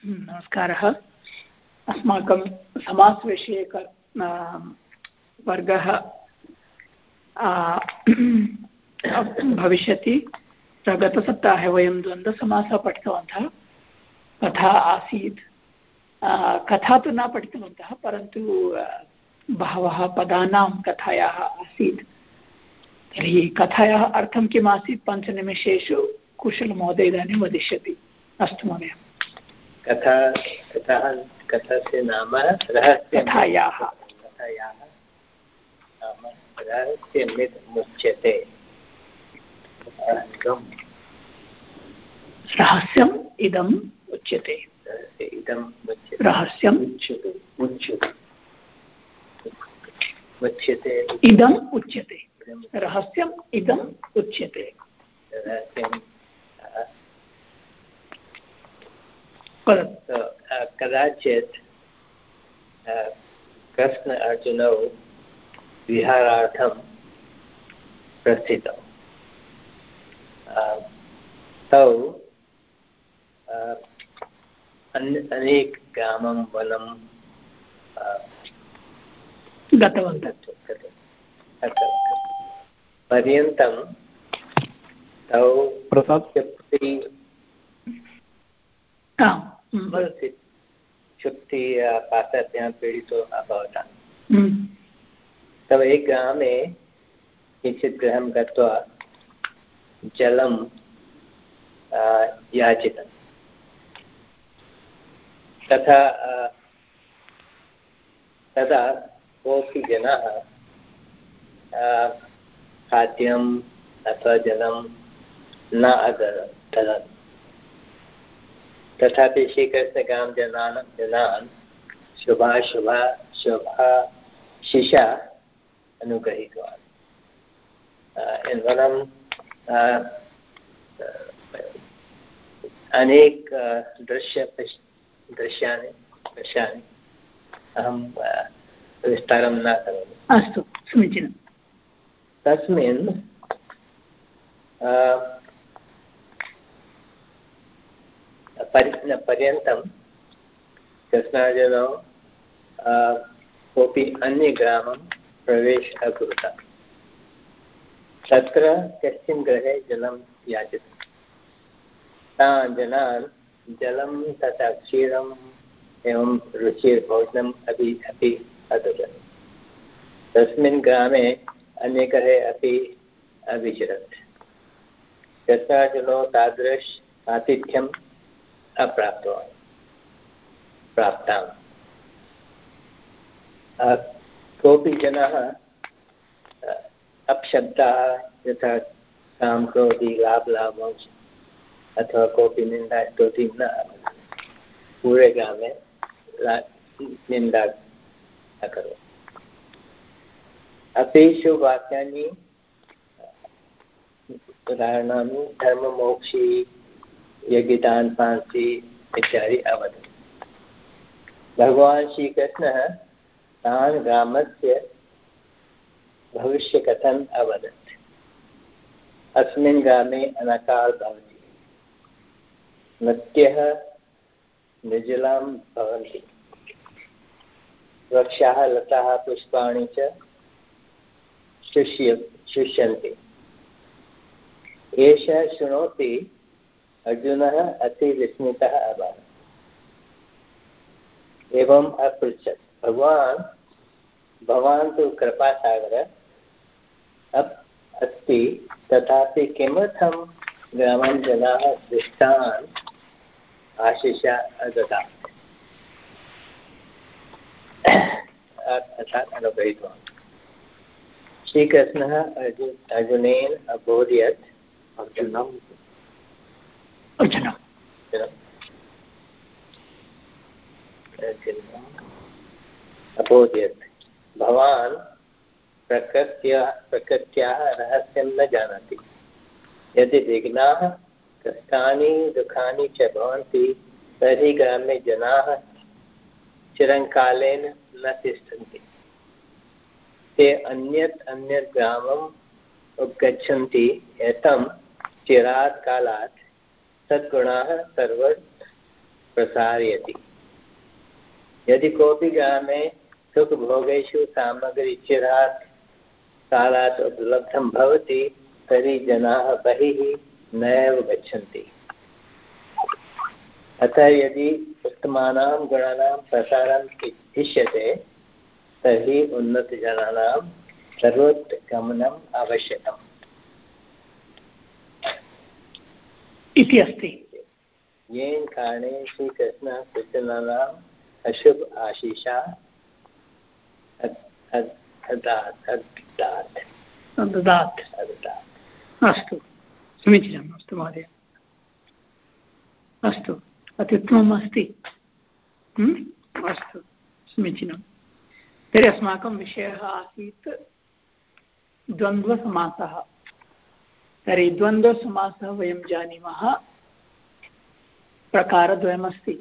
नमस्कारः। अस्माकं समासविषयक वर्गः भविष्यति। गतसप्ताहे वयं द्वन्द्वसमासः पठितवन्तः। कथा आसीत्। कथा तु न पठितवन्तः, परन्तु बहवः पदानां कथायाः आसीत्। तर्हि कथायाः अर्थं किम् आसीत् 5 निमेषेषु कुशलमहोदय इदानीं वदिष्यति। अस्तु महोदय। कथस्य नाम रहस्यं। कथायाः नाम रहस्यमिदमुच्यते। रहस्यम् इदम् उच्यते। रहस्यम् इदम् उच्यते। रहस्यम् इदम् उच्यते। कदाचित् कृष्ण अर्जुनौ विहारार्थं प्रस्थितौ। तौ अनेक ग्रामं वनं गतवन्तः। पर्यन्तं तौ शुक्तिपाशाभ्यां पीडितो अभवताम्। तव एक ग्रामे किञ्चित् गृहं गत्वा जलं याचितं। तदा कोऽपि जनः खाद्यम् अथवा जलं न ददत्। तथापि श्रीकृष्णगां जनान् शुभाशिषा अनुगृहीतवान्। वनं अनेक दृश्यानि अहं विस्तारं न करोमि। अस्तु, समीचीनं। तस्मिन् पर्यन्तं कृष्णार्जुनौ कोऽपि अन्यग्रामं प्रवेशः अकुरुत। तत्र कस्मिन् गृहे जलं याचितं। तान् जनान् जलं तथा क्षीरम् एवं रुचिर्भोजनम् अपि अददत्। तस्मिन् ग्रामे अन्यगृहे अपि अविचरत्। कृष्णार्जुनौ तादृश आतिथ्यम् प्राप्ताम्। कोऽपि जनः अपशब्दाः यथा कां क्रोधी लाभलाभौ अथवा कोऽपि निन्दा स्तुतिं न अवदत्। पूरे ग्रामे निन्दा अकरोत्। अतेषु वाक्यानि उदाहरणानि धर्ममोक्षी यज्ञदान पांसि इत्यादि अवदत्। भगवान् श्रीकृष्णः तान् ग्रामस्य भविष्यकथम् अवदत्। अस्मिन् ग्रामे अनकाल भवति। नद्यः निर्जलां भवन्ति। वृक्षाः लताः पुष्पाणि च शुष्यन्ति। एषः शृणोति अर्जुनः अति विस्मितः अभवत्। एवम् अपृच्छत्, भवान् तु कृपासागरः अस्ति, तथापि किमर्थं ग्रामं जनाः दृष्टान् आशिषा अददात्? अर्थात् अनुगृहीतवान्। श्रीकृष्णः अर्जुनेन अबोधयत्। अबोधयत्, भवान् प्रकृत्याः रहस्यं न जानाति। यदि विघ्नाः कष्टानि दुःखानि च भवन्ति तर्हि ग्रामे जनाः चिरकालेन न तिष्ठन्ति। ते अन्यत् ग्रामम् उपगच्छन्ति। एतं चिरात् कालात् सद्गुणाः प्रसारयति। यदि कोऽपि ग्रामे सुखभोगेषु सामग्रीचिरात् कालात् उपलब्धं भवति तर्हि जनाः बहिः नैव गच्छन्ति। अतः यदि उत्तमानां गुणानां प्रसारम् इष्यते तर्हि उन्नतजनानां सर्वत्र गमनम् आवश्यकम् इति अस्ति। येन कारणेन श्रीकृष्णः सूचनानाम् अशुभ आशीषा ददात्। अस्तु, समीचीनम्। अस्तु महोदय, अस्तु, अत्युत्तमम् अस्ति। अस्तु, समीचीनं। तर्हि अस्माकं विषयः आसीत् द्वन्द्वसमासः। तर्हि द्वन्द्वसमासः वयं जानीमः प्रकारद्वयमस्ति,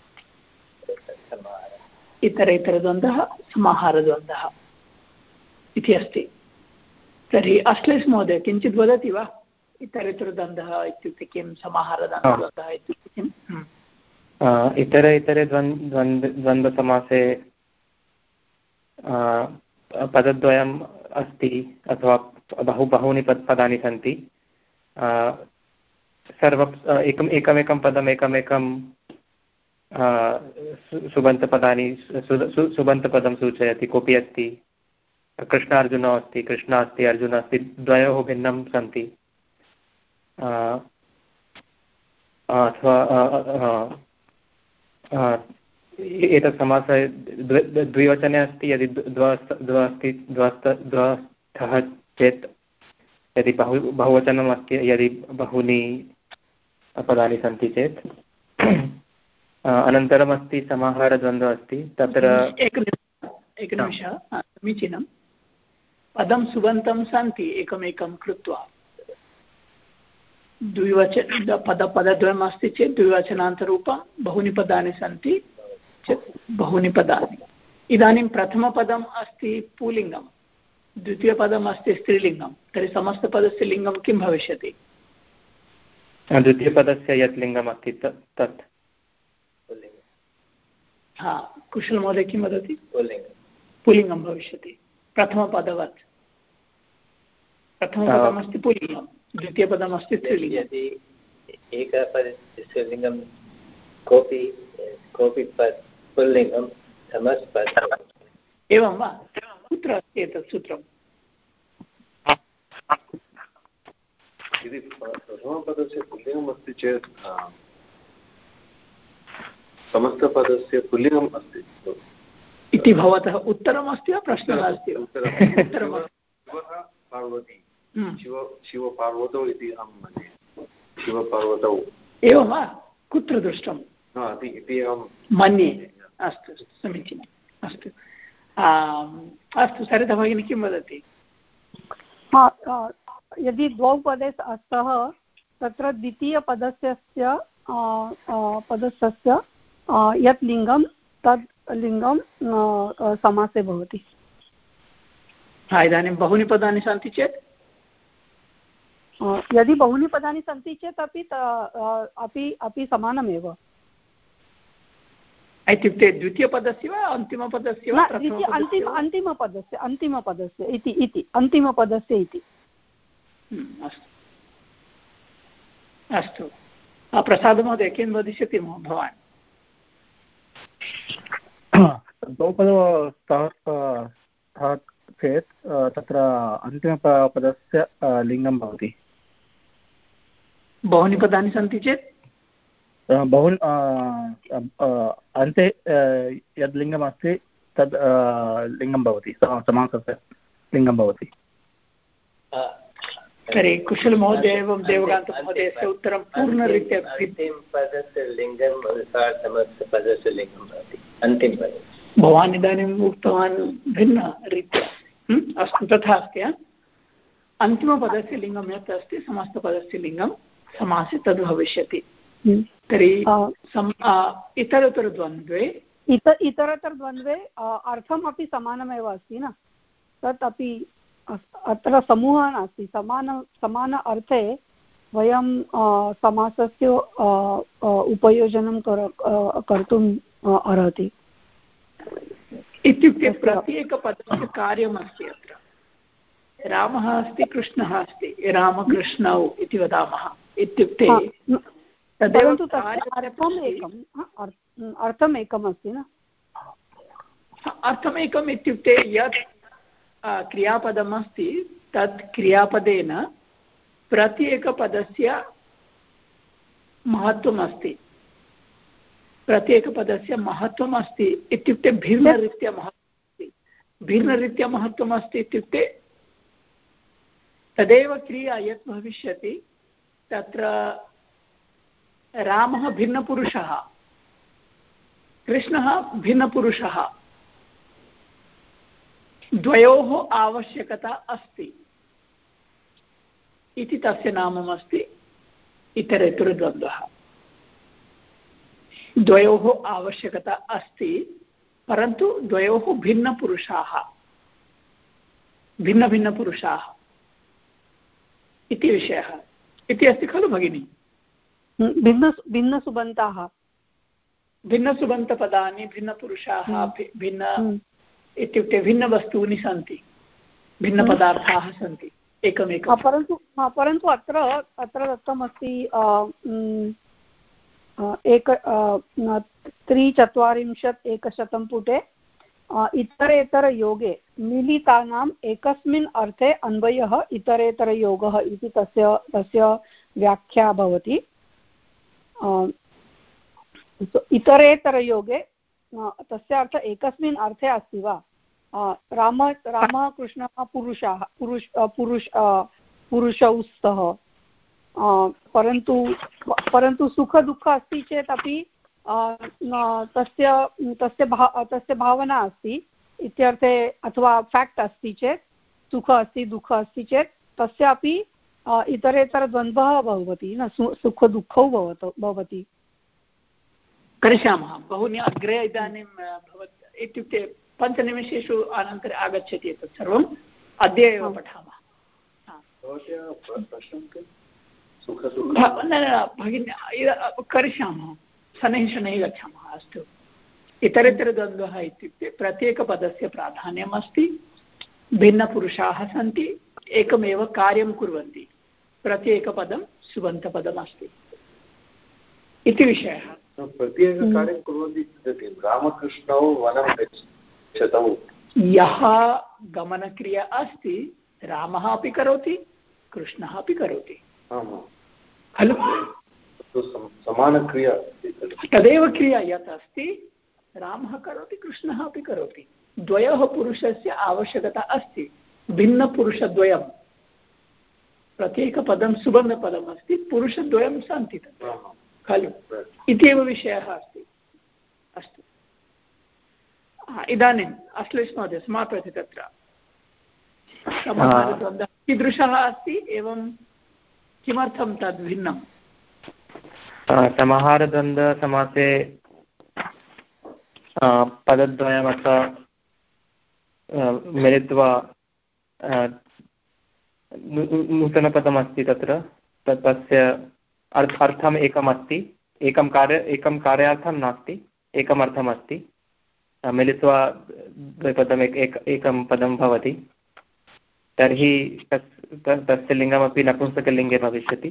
इतरेतरद्वन्द्वः, समाहारद्वन्द्वः इति अस्ति। तर्हि अश्लेष महोदय किञ्चित् वदति वा? इतरेतरद्वन्द्वः इत्युक्ते किं, समाहारद्वन्द्वः इत्युक्ते किम्? इतरे द्वन्द्वसमासे पदद्वयम् अस्ति अथवा बहूनि पदानि सन्ति। एकमेकं पदम् एकमेकं सुबन्तपदं सूचयति। कोऽपि अस्ति, कृष्णार्जुनौ अस्ति, कृष्णा अस्ति, अर्जुनः अस्ति, द्वयोः भिन्नं सन्ति। अथवा एतत् समासः द्विवचने अस्ति। यदि द्वस्थः चेत्, यदि बहुवचनम् अस्ति, यदि बहूनि पदानि सन्ति चेत्। अनन्तरम् अस्ति समाहारद्वन्द्वः अस्ति। तत्र एकनिमिषः, समीचीनं। पदं सुबन्तं सन्ति एकमेकं कृत्वा। पदद्वयम् अस्ति चेत् द्विवचनान्तरूपं, बहूनि पदानि सन्ति चेत् बहूनि पदानि। इदानीं प्रथमपदम् अस्ति पुल्लिङ्गं, द्वितीयपदम् अस्ति स्त्रीलिङ्गं, तर्हि समस्तपदस्य लिङ्गं किं भविष्यति? द्वितीयपदस्य यत् लिङ्गम् अस्ति तत् कुशलमहोदय किं वदति? पुल्लिङ्गं भविष्यति प्रथमपदवत्। प्रथमपदमस्ति पुल्लिङ्गं, द्वितीयपदमस्ति स्त्रीलिङ्गं। यदि एकपदस्य स्त्रीलिङ्गं कोऽपि पुल्लिङ्गं समस्तपदम्। एवं वा? कुत्र अस्ति एतत् सूत्रम्? यदि प्रथमपदस्य पुल्लिङ्गम् अस्ति चेत् समस्तपदस्य पुल्लिङ्गम् अस्ति इति भवतः उत्तरमस्ति वा प्रश्नः अस्ति? पार्वती, शिवपार्वतौ इति अहं मन्ये। शिवपार्वतौ। एवं वा? कुत्र दृष्टम्? इति अहं मन्ये। अस्तु, समीचीनम्। अस्तु अस्तु, सरिता भगिनी किं वदति? यदि द्वौ पदे स्तः तत्र द्वितीयपदस्य यत् लिङ्गं तद् लिङ्गं समासे भवति। इदानीं बहूनि पदानि सन्ति चेत्? यदि बहूनि पदानि सन्ति चेत् अपि समानमेव। इत्युक्ते द्वितीयपदस्य वा अन्तिमपदस्य वा? अन्तिमपदस्य इति अन्तिमपदस्य इति। अस्तु अस्तु, प्रसादमहोदय किं वदिष्यति भवान्? द्वौ पदौ स्तः चेत् तत्र अन्तिमपदस्य लिङ्गं भवति। बहूनि पदानि सन्ति चेत् बहूनि अन्ते यद् लिङ्गमस्ति तद् लिङ्गं भवति, समासस्य लिङ्गं भवति। तर्हि कुशलमहोदय एवं देवकान्तमहोदयस्य उत्तरं पूर्णरीत्या पदस्य लिङ्गम् अनुसार समस्तपदस्य लिङ्गं भवति अन्तिमपदस्य। भवान् इदानीम् उक्तवान् भिन्नरीत्या। अस्तु, तथा अस्ति। अन्तिमपदस्य लिङ्गं यत् अस्ति समस्तपदस्य लिङ्गं समासे तद् भविष्यति। तर्हि इतरतरद्वन्द्वे अर्थमपि समानमेव अस्ति न, तत् अपि अत्र समूहः नास्ति। समान अर्थे वयं समासस्य उपयोजनं कर्तुम् अर्हति। इत्युक्ते प्रत्येकपदस्य कार्यमस्ति अत्र। रामः अस्ति, कृष्णः अस्ति, रामकृष्णौ इति वदामः इत्युक्ते तदेव अर्थमेकम् अस्ति न। अर्थमेकम् इत्युक्ते यत् क्रियापदमस्ति तत् क्रियापदेन प्रत्येकपदस्य महत्त्वमस्ति। प्रत्येकपदस्य महत्त्वमस्ति इत्युक्ते भिन्नरीत्या महत्त्वमस्ति। भिन्नरीत्या महत्त्वमस्ति इत्युक्ते तदेव क्रिया यत् भविष्यति तत्र रामः भिन्नपुरुषः, कृष्णः भिन्नपुरुषः, द्वयोः आवश्यकता अस्ति इति तस्य नाममस्ति इतरेतरद्वन्द्वः। द्वयोः आवश्यकता अस्ति परन्तु द्वयोः भिन्नपुरुषाः, भिन्नभिन्नपुरुषाः इति विषयः इति अस्ति खलु भगिनि। भिन्नसुबन्ताः, भिन्नसुबन्तपदानि, भिन्नपुरुषाः, भिन्न इत्युक्ते भिन्नवस्तूनि सन्ति, भिन्नपदार्थाः सन्ति एकमेकं। परन्तु अत्र दत्तमस्ति 3:44 पुटे इतरेतरयोगे मिलितानाम् एकस्मिन् अर्थे अन्वयः इतरेतरयोगः इति तस्य व्याख्या भवति। इतरेतरयोगे तस्य अर्थः एकस्मिन् अर्थे अस्ति वा? रामः कृष्णः पुरुषौ स्तः, परन्तु सुख दुःख अस्ति चेत् अपि तस्य भावना अस्ति इत्यर्थे, अथवा फैक्ट् अस्ति चेत्, सुख अस्ति दुःख अस्ति चेत् तस्यापि इतरेतरद्वन्द्वः भवति न, सुख दुःखौ भवति। करिष्यामः बहूनि अग्रे इदानीं भवत् इत्युक्ते 5 निमेषेषु अनन्तरम् आगच्छति एतत् सर्वम् अद्य एव पठामः। न भगिनी करिष्यामः, शनैः गच्छामः। अस्तु, इतरेतरद्वन्द्वः इत्युक्ते प्रत्येकपदस्य प्राधान्यम् अस्ति, भिन्नपुरुषाः सन्ति, एकमेव कार्यं कुर्वन्ति, प्रत्येकपदं सुबन्तपदम् अस्ति इति विषयः। प्रत्येककार्यं कुर्वन्ति रामकृष्णौ वनं गच्छतौ, यः गमनक्रिया अस्ति रामः अपि करोति, कृष्णः अपि करोति खलु। समानक्रिया तदेव क्रिया यत् अस्ति रामः करोति, कृष्णः अपि करोति। द्वयोः पुरुषस्य आवश्यकता अस्ति, भिन्नपुरुषद्वयं। प्रत्येकपदं सुबन्धपदम् अस्ति, पुरुषद्वयं सन्ति तत्र खलु इत्येव विषयः अस्ति। अस्तु, इदानीम् अश्लेष महोदय समापयति। तत्र समाहारद्वन्द्वः कीदृशः अस्ति, एवं किमर्थं तद् भिन्नम्? समाहारद्वन्द्वसमासे पदद्वयमत्र मिलित्वा नूतनपदमस्ति तत्र, तस्य अर्थम् एकमस्ति, एकं कार्यार्थं नास्ति, एकम् अर्थमस्ति, मिलित्वा द्विपदम् एकं पदं भवति। तर्हि तस्य लिङ्गमपि नपुंसकलिङ्गे भविष्यति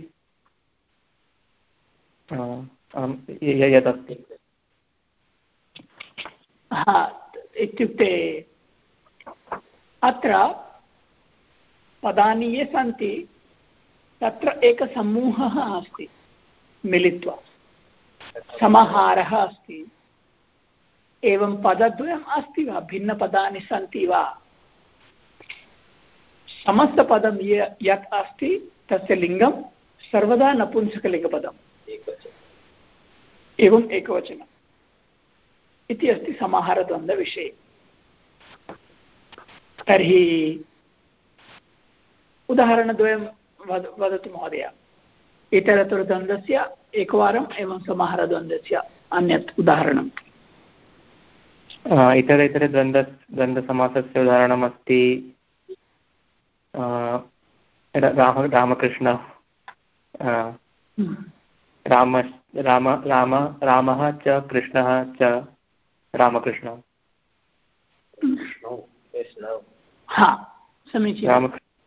यदस्ति। इत्युक्ते अत्र पदानि ये सन्ति तत्र एकसमूहः अस्ति, मिलित्वा समाहारः अस्ति। एवं पदद्वयम् अस्ति वा, भिन्नपदानि सन्ति वा? समस्तपदं यत् अस्ति तस्य लिङ्गं सर्वदा नपुंसकलिङ्गपदम्, एवम् एकवचनम् इति अस्ति समाहारद्वन्द्वविषये। तर्हि उदाहरणद्वयं वदतु महोदय, इतरतरद्वन्द्वस्य एकवारम्, एवं समाहारद्वन्द्वस्य अन्यत् उदाहरणम्। द्वन्द्वसमासस्य उदाहरणमस्ति रामकृष्ण रामः च कृष्णः च रामकृष्णौ। समीचीनं।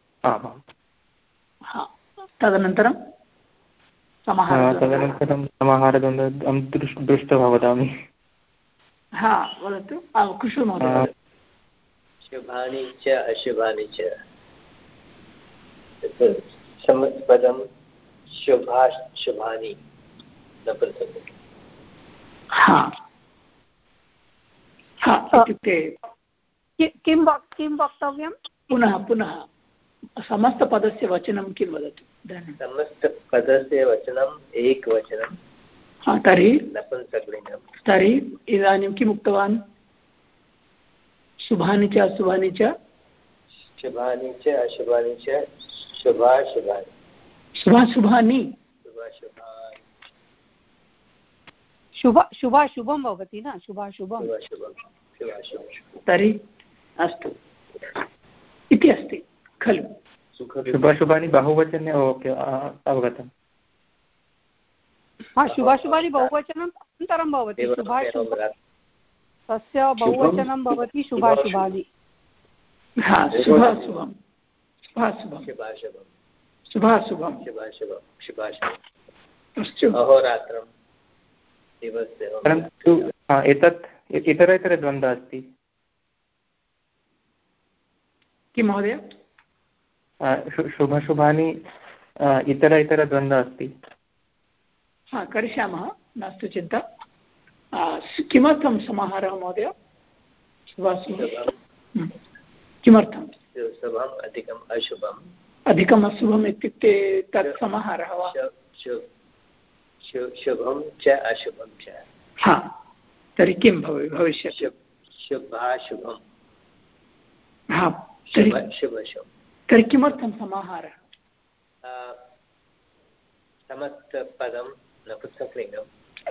तदनन्तरं समाहारद्वन्द्वं दृष्ट्वा वदामि। वदतु कुशल महोदय। शुभानि च अशुभानि च समपदं शुभाशुभानि इत्युक्ते किं वक्तव्यं? पुनः समस्तपदस्य वचनं किं वदतु? समस्तपदस्य वचनम् एकवचनं। तर्हि नपुंसकलिङ्गं। तर्हि इदानीं किम् उक्तवान्? शुभानि च अशुभानि च शुभानि च अशुभानि च शुभाशुभानि। शुभाशुभानि शुभाशुभं भवति न? शुभाशुभं। तर्हि अस्तु इति अस्ति खलु? शुभाशुभानि बहुवचने अवगतम्। शुभाशुभानि बहुवचनम् अनन्तरं भवति। शुभाशुभ तस्य बहुवचनं भवति शुभाशुभानि। अहोरात्रं दिवसे। परन्तु एतत् इतरेतरद्वन्द्वः अस्ति। किं महोदय? शुभाशुभानि इतरद्वन्द्वः अस्ति। करिष्यामः, नास्तु चिन्ता। किमर्थं समाहारः महोदय? किमर्थं? अधिकम् अशुभम् इत्युक्ते तत् समाहारः वा? शुभं च अशुभं च। तर्हि किं भविष्यति? शुभाशुभं। तर्हि किमर्थं समाहारः? समस्तपदं नपुंसकलिङ्गं।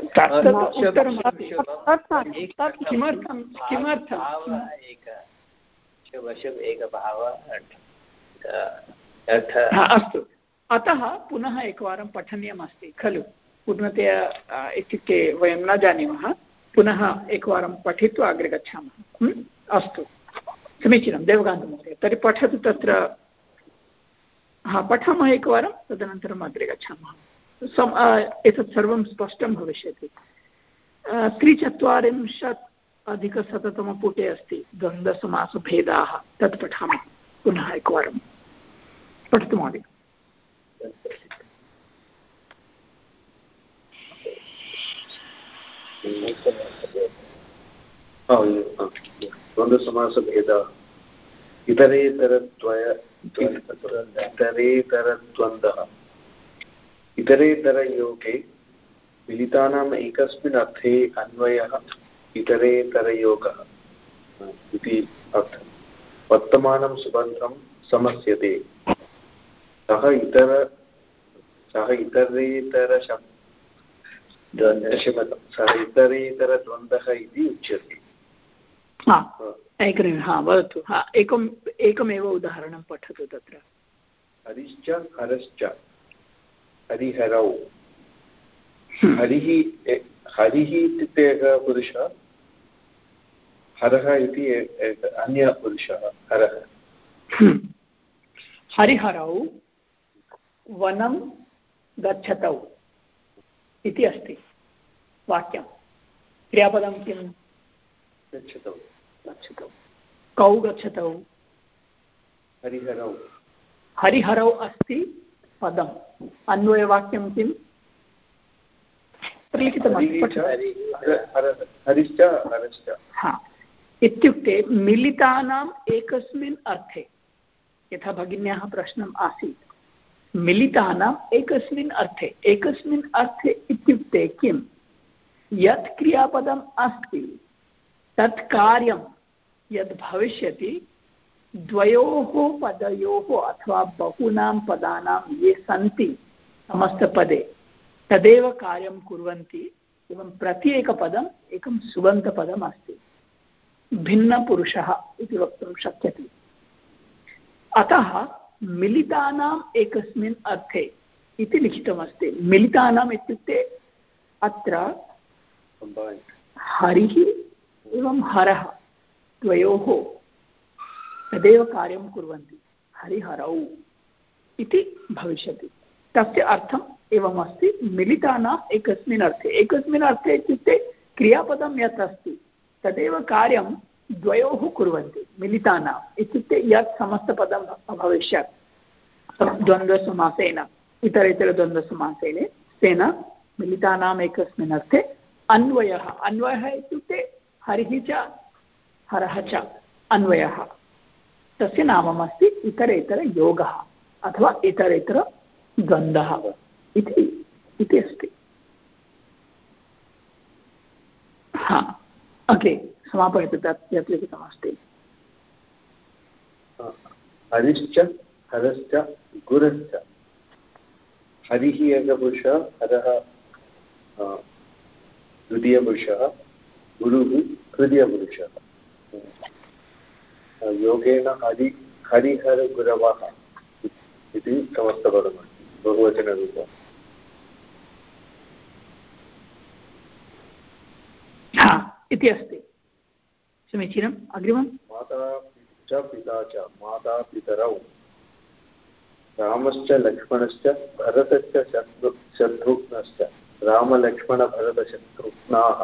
अस्तु, अतः पुनः एकवारं पठनीयमस्ति खलु? पूर्णतया इत्युक्ते वयं न जानीमः, पुनः एकवारं पठित्वा अग्रे गच्छामः। अस्तु, समीचीनं देवकान्तमहोदय। तर्हि पठतु तत्र। पठामः एकवारं, तदनन्तरम् अग्रे गच्छामः। एतत् सर्वं स्पष्टं भविष्यति। 340 अस्ति द्वन्द्वसमासभेदाः, तत् पठामः पुनः एकवारं। पठतु महोदय। द्वन्द्वसमासभेदाः। इतरेतरद्वन्द्वः। इतरेतरयोगे मिलितानाम् एकस्मिन् अर्थे अन्वयः इतरेतरयोगः इति अर्थः। वर्तमानं सुबन्धं समस्यते। सः इतरेतरद्वन्द्वः इति उच्यते। वदतु। एकमेव उदाहरणं पठतु तत्र। हरिश्च हरश्च हरिहरौ। हरिः इत्युक्ते एकः पुरुषः, हरः इति अन्यः पुरुषः हरः। हरिहरौ वनं गच्छतौ इति अस्ति वाक्यं। क्रियापदं किं? गच्छतौ। कौ गच्छतौ? हरिहरौ। हरिहरौ अस्ति पदम्। अन्वयवाक्यं किं? इत्युक्ते मिलितानाम् एकस्मिन् अर्थे, यथा भगिन्याः प्रश्नम् आसीत्, मिलितानाम् एकस्मिन् अर्थे इत्युक्ते किं? यत् क्रियापदम् अस्ति तत् कार्यं यद् भविष्यति, द्वयोः पदयोः अथवा बहूनां पदानां ये सन्ति समस्तपदे तदेव कार्यं कुर्वन्ति। एवं प्रत्येकपदम् एकं सुबन्तपदम् अस्ति, भिन्नपुरुषः इति वक्तुं शक्यते। अतः मिलितानाम् एकस्मिन् अर्थे इति लिखितमस्ति। मिलितानाम् इत्युक्ते अत्र हरिः एवं हरः द्वयोः तदेव कार्यं कुर्वन्ति, हरिहरौ इति भविष्यति। तस्य अर्थम् एवमस्ति, मिलितानाम् एकस्मिन् अर्थे। एकस्मिन् अर्थे इत्युक्ते क्रियापदं यत् अस्ति तदेव कार्यं द्वयोः कुर्वन्ति। मिलितानाम् इत्युक्ते यत् समस्तपदं भविष्यत् द्वन्द्वसमासेन, इतरेतरद्वन्द्वसमासेन तेन मिलितानाम् एकस्मिन् अर्थे अन्वयः। अन्वयः इत्युक्ते हरिः च हरः च अन्वयः, तस्य नाममस्ति इतरेतरयोगः अथवा इतरेतरद्वन्द्वः इति अस्ति। हा, अग्रे समापयतु तत् यत् लिखितमस्ति। हरिश्च हरश्च गुरश्च। हरिः एकपुरुषः, हरः द्वितीयपुरुषः, गुरुः तृतीयपुरुषः। योगेन हरिहरगुरवः इति समस्तपदमस्ति, बहुवचनरूपम्। इति अस्ति। समीचीनम्। अग्रिमं माता च पिता च, माता पितरौ। रामश्च लक्ष्मणश्च भरतश्च शत्रुघ्नश्च। रामलक्ष्मणभरतशत्रुघ्नाः।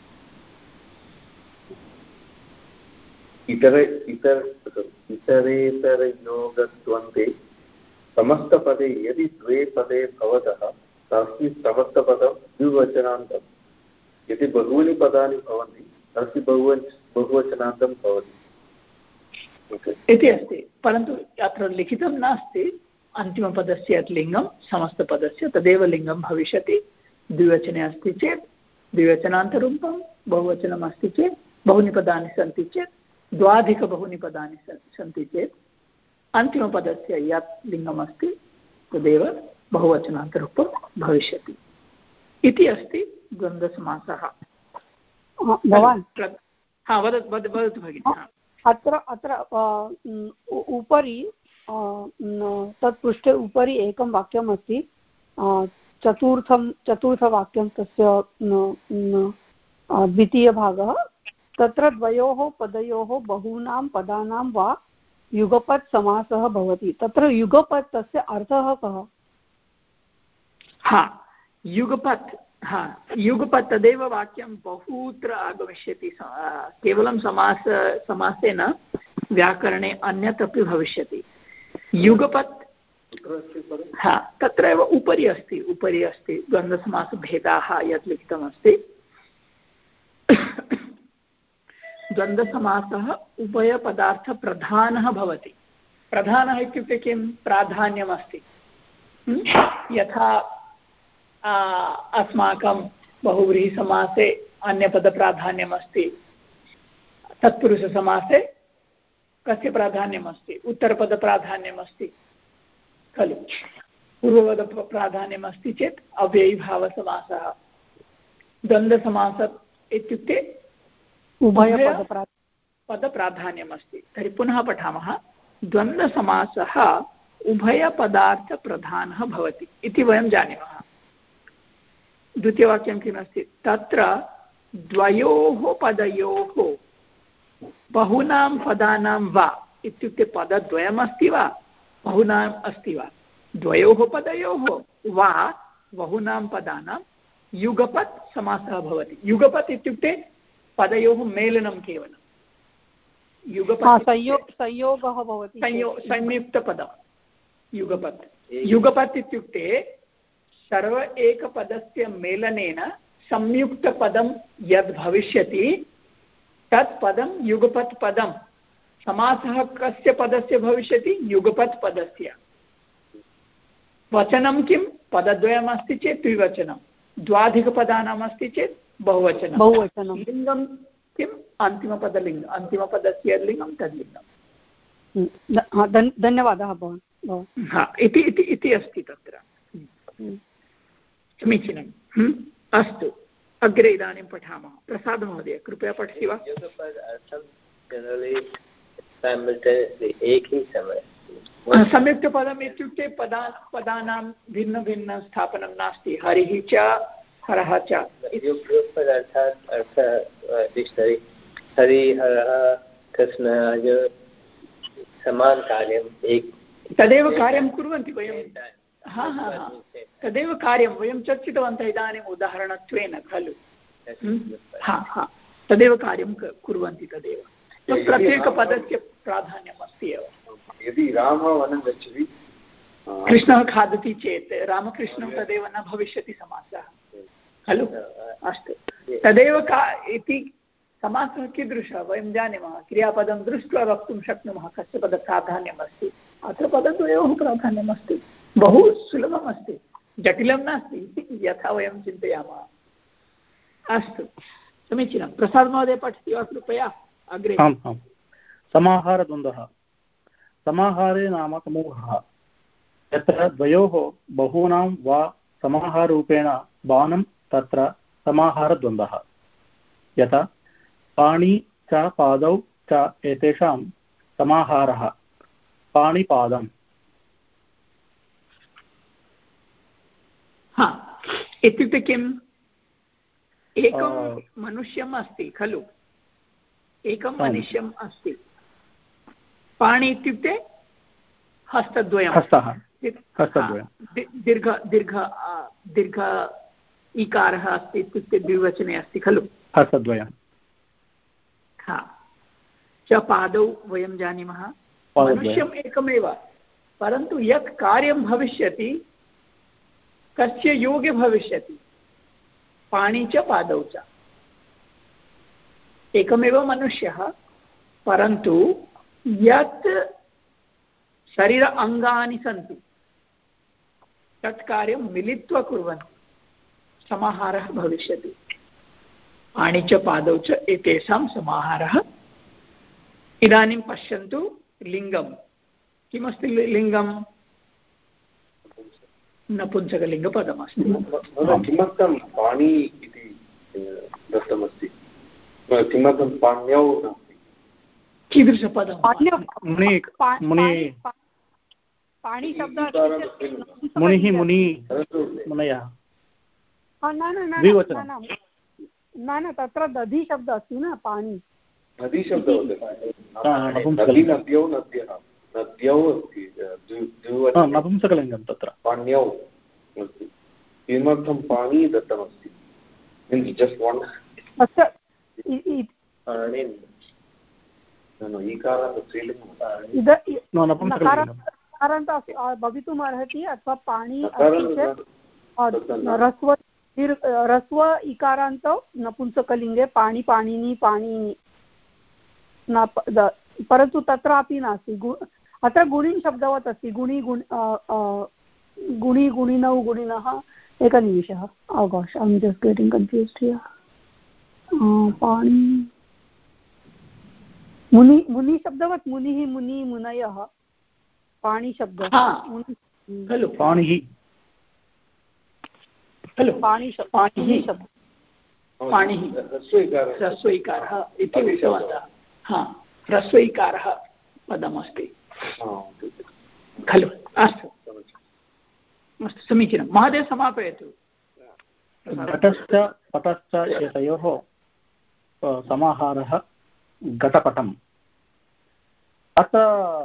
इतरेतरयोगद्वन्द्वे समस्तपदे यदि द्वे पदे भवतः तर्हि समस्तपदं द्विवचनान्तम्। यदि बहूनि पदानि भवन्ति तर्हि बहुवचनान्तं भवति इति अस्ति। परन्तु अत्र लिखितं नास्ति अन्तिमपदस्य यत् लिङ्गं समस्तपदस्य तदेव लिङ्गं भविष्यति। द्विवचने अस्ति चेत् द्विवचनान्तरूपं, बहुवचनम् अस्ति चेत् बहूनि पदानि सन्ति चेत् द्वाधिकबहूनि पदानि सन्ति चेत् अन्तिमपदस्य यत् लिङ्गमस्ति तदेव बहुवचनान्तरूपं भविष्यति इति अस्ति द्वन्द्वसमासः। भवान् वदतु भगिनि। अत्र उपरि तत्पृष्ठे उपरि एकं वाक्यम् अस्ति, चतुर्थवाक्यं तस्य द्वितीयभागः। तत्र द्वयोः पदयोः बहूनां पदानां वा युगपत् समासः भवति। तत्र युगपत् तस्य अर्थः कः? युगपत् तदेव वाक्यं बहुत्र आगमिष्यति। केवलं समासेन व्याकरणे अन्यत् अपि भविष्यति। युगपत् तत्र एव उपरि अस्ति द्वन्द्वसमासभेदाः यत् लिखितमस्ति। द्वन्द्वसमासः उभयपदार्थप्रधानः भवति। प्रधानः इत्युक्ते किं? प्राधान्यमस्ति। यथा अस्माकं बहुव्रीहिसमासे अन्यपदप्राधान्यमस्ति, तत्पुरुषसमासे कस्य प्राधान्यमस्ति? उत्तरपदप्राधान्यमस्ति खलु। पूर्वपदप्राधान्यमस्ति चेत् अव्ययीभावसमासः। द्वन्द्वसमासः इत्युक्ते उभयपदप्राधान्यमस्ति। तर्हि पुनः पठामः। द्वन्द्वसमासः उभयपदार्थप्रधानः भवति इति वयं जानीमः। द्वितीयवाक्यं किमस्ति? तत्र द्वयोः पदयोः बहूनां पदानां वा इत्युक्ते पदद्वयमस्ति वा बहुनाम् अस्ति वा? द्वयोः पदयोः वा बहूनां पदानां युगपत् समासः भवति। युगपत् इत्युक्ते पदयोः मेलनं केवलं। युगपत् संयोगः भवति, संयुक्तपदं युगपत्। युगपत् इत्युक्ते सर्व एकपदस्य मेलनेन संयुक्तपदं यद् भविष्यति तत् पदं युगपत् पदं। समासः कस्य पदस्य भविष्यति? युगपत् पदस्य। वचनं किं? पदद्वयमस्ति चेत् द्विवचनं, द्वाधिकपदानाम् अस्ति चेत् बहुवचनं। लिङ्गं किम्? अन्तिमपदलिङ्गम्, अन्तिमपदस्य लिङ्गं तद्लिङ्गम्। धन्यवादः भवान्। इति अस्ति तत्र। समीचीनम्। अस्तु, अग्रे इदानीं पठामः। प्रसादमहोदय कृपया पठति वा? साइमल्टेनियसली एक ही समय संयुक्तपदम् इत्युक्ते पदानां भिन्न स्थापनं नास्ति हरिः च हरः च युगपद अर्थात् अर्थ डिक्शनरी हरि हरः कृष्ण समान कार्यम् एक तदेव कार्यं कुर्वन्ति वयं तदेव कार्यं वयं चर्चितवन्तः इदानीम् उदाहरणत्वेन खलु तदेव कार्यं कुर्वन्ति तदेव प्रत्येकपदस्य प्राधान्यम् अस्ति एव यदि रामः वनं गच्छति कृष्णः खादति चेत् रामकृष्णं तदेव न भविष्यति समासः खलु अस्तु तदेव इति समासः कीदृशः वयं जानीमः क्रियापदं दृष्ट्वा वक्तुं शक्नुमः कस्य पदप्राधान्यम् अस्ति अत्र पदद्वयोः प्राधान्यम् अस्ति बहु सुलभम् अस्ति जटिलं नास्ति यथा वयं चिन्तयामः अस्तु समीचीनं प्रसादमहोदय पठति वा कृपया अग्रे समाहारद्वन्द्वः समाहारे नाम समूहः यत्र द्वयोः बहूनां वा समाहाररूपेण बाणं तत्र समाहारद्वन्द्वः यथा पाणि च पादौ च एतेषां समाहारः पाणिपादम् इत्युक्ते किम् एकं मनुष्यम् अस्ति खलु एकं मनुष्यम् अस्ति पाणि इत्युक्ते हस्तद्वयं दीर्घ इकारः अस्ति इत्युक्ते द्विवचने अस्ति खलु हस्तद्वयं च पादौ वयं जानीमः मनुष्यम् एकमेव परन्तु यत् कार्यं भविष्यति कस्य योगे भविष्यति पाणि च पादौ च एकमेव मनुष्यः परन्तु यत् शरीर अङ्गानि सन्ति तत् कार्यं मिलित्वा कुर्वन्ति समाहारः भविष्यति पाणि च पादौ च एतेषां समाहारः इदानीं पश्यन्तु लिङ्गं किमस्ति लिङ्गं नपुंसकलिङ्गपदमस्ति किमर्थं पाणि इति दत्तमस्ति किमर्थं पाण्यौ नास्ति कीदृशपदं मुनिः मुनयः न तत्र दधि शब्दः अस्ति न पाणि नदी शब्दः नद्यौ नद्यः नद्यौ अस्ति नपुंसकलिङ्गं तत्र पाण्यौ अस्ति किमर्थं पाणि दत्तमस्ति मीन्स् जस्ट् वन् भवितुम् अर्हति अथवा पाणि अस्ति चेत् ह्रस्व इकारान्तौ नपुंसकलिङ्गे पाणि पाणिनि पाणिनि परन्तु तत्रापि नास्ति अत्र गुणिन् शब्दवत् अस्ति गुणि गुणिनौ गुणिनः एकनिमिषः gosh I am just getting confused here पाणि मुनि शब्दवत् मुनिः मुनि मुनयः पाणि शब्दः खलु पाणिः खलु पाणिः ह्रस्वैकारः इति उक्तवन्तः ह्रस्वैकारः पदमस्ति खलु अस्तु अस्तु समीचीनं महोदय समापयतु घटश्च पटश्च एतयोः समाहारः घटपटम् अत्र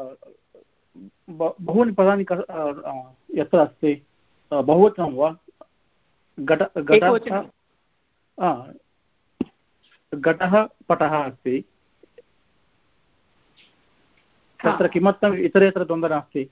बहूनि पदानि यत्र अस्ति बहुवचनं वा घटः पटः अस्ति तत्र किमर्थम् इतरेतर द्वन्द्वः नास्ति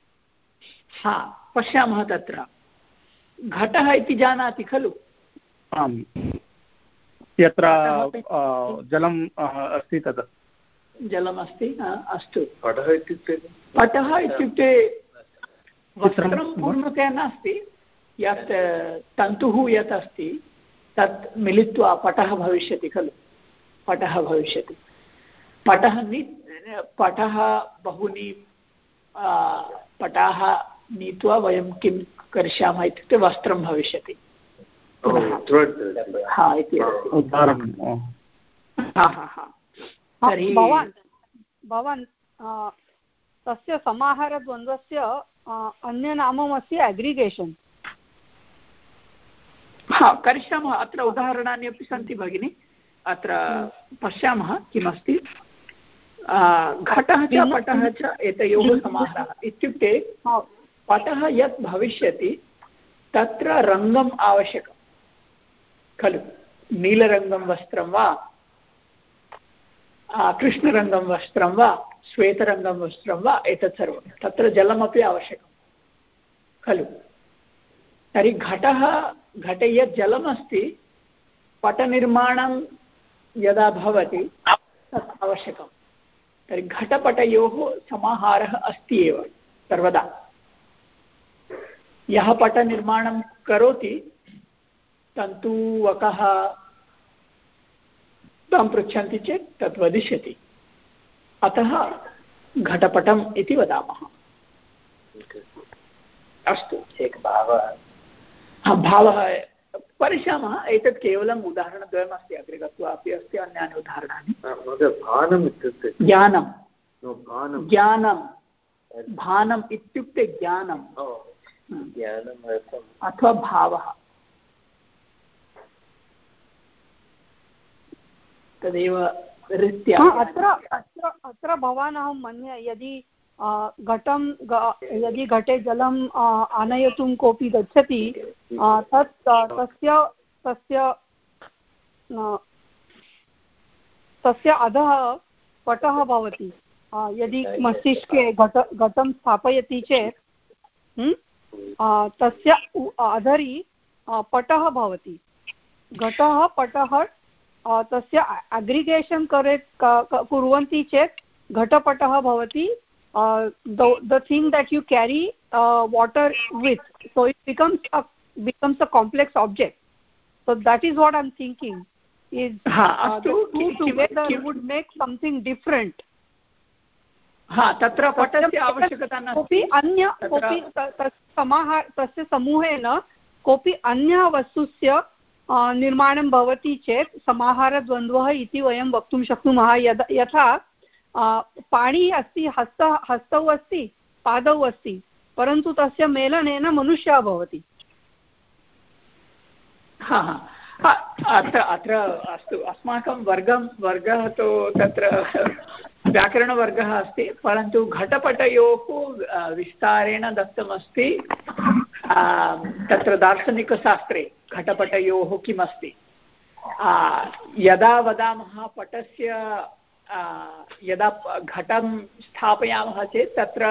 पश्यामः तत्र घटः इति जानाति खलु आम् यत्र जलम् अस्ति तत् जलमस्ति अस्तु पटः इत्युक्ते वस्त्रं पूर्णतया नास्ति यत् तन्तुः यत् अस्ति तत् मिलित्वा पटः भविष्यति खलु पटः भविष्यति पटः बहूनि पटाः नीत्वा वयं किं करिष्यामः इत्युक्ते वस्त्रं भविष्यति भवान् तस्य समाहारद्वन्द्वस्य अन्यनाममस्ति एग्रिगेशन्। हा, करिष्यामः। अत्र उदाहरणानि अपि सन्ति भगिनि। अत्र पश्यामः किमस्ति। घटः च पटः च एतयोः समाहारः इत्युक्ते पटः यत् भविष्यति तत्र रङ्गम् आवश्यकं खलु। नीलरङ्गं वस्त्रं वा, कृष्णरङ्गं वस्त्रं वा, श्वेतरङ्गं वस्त्रं वा, एतत् सर्वं तत्र जलमपि आवश्यकं खलु। तर्हि घटे यत् जलमस्ति पटनिर्माणं यदा भवति तत् आवश्यकं। तर्हि घटपटयोः समाहारः अस्ति एव सर्वदा। यः पटनिर्माणं करोति तन्तुवकः तं पृच्छन्ति चेत् तत् वदिष्यति। अतः घटपटम् इति वदामः। अस्तु, भावः पश्यामः। एतत् केवलम् उदाहरणद्वयमस्ति। अग्रे गत्वा अपि अस्ति अन्यानि उदाहरणानि। ज्ञानं, भानम् इत्युक्ते ज्ञानम् अथवा भावः। तदेव रीत्या अत्र भवान् अहं मन्ये यदि घटे जलम् आनयितुं कोऽपि गच्छति तस्य अधः पटः भवति। यदि मस्तिष्के घटं स्थापयति चेत् तस्य अधरि पटः भवति। घटः पटः तस्य अग्रिगेशन् कुर्वन्ति चेत् घटपटः भवति। The thing that you carry water with, so it becomes a complex object. So that is what I'm thinking is the two together would make something different. तत्र पटस्य आवश्यकता नास्ति। तस्य समूहेन कोऽपि अन्य वस्तुस्य निर्माणं भवति चेत् समाहारद्वन्द्वः इति वयं वक्तुं शक्नुमः। यथा पाणि अस्ति, हस्तौ अस्ति, पादौ अस्ति, परन्तु तस्य मेलनेन मनुष्यः भवति। अत्र अस्तु, अस्माकं वर्गः तु तत्र व्याकरणवर्गः अस्ति, परन्तु घटपटयोः विस्तारेण दत्तमस्ति तत्र दार्शनिकशास्त्रे घटपटयोः किमस्ति। यदा वदामः पटस्य यदा घटं स्थापयामः चेत् तत्र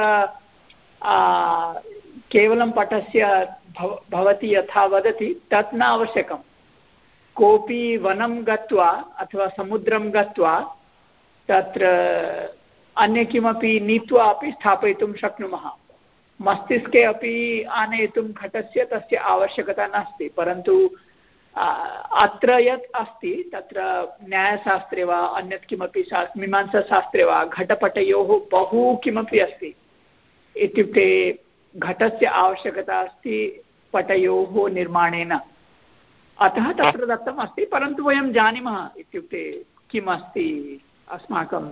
केवलं पटस्य भवति यथा वदति तत् न आवश्यकं। कोऽपि वनं गत्वा अथवा समुद्रं गत्वा तत्र अन्य किमपि नीत्वा अपि स्थापयितुं शक्नुमः। मस्तिष्के अपि आनयितुं घटस्य तस्य आवश्यकता नास्ति, परन्तु अत्र यत् अस्ति तत्र न्यायशास्त्रे वा अन्यत् किमपि मीमांसाशास्त्रे वा घटपटयोः बहु किमपि अस्ति। इत्युक्ते घटस्य आवश्यकता अस्ति पटयोः निर्माणेन, अतः तत्र दत्तम् अस्ति। परन्तु वयं जानीमः इत्युक्ते किम् अस्ति अस्माकं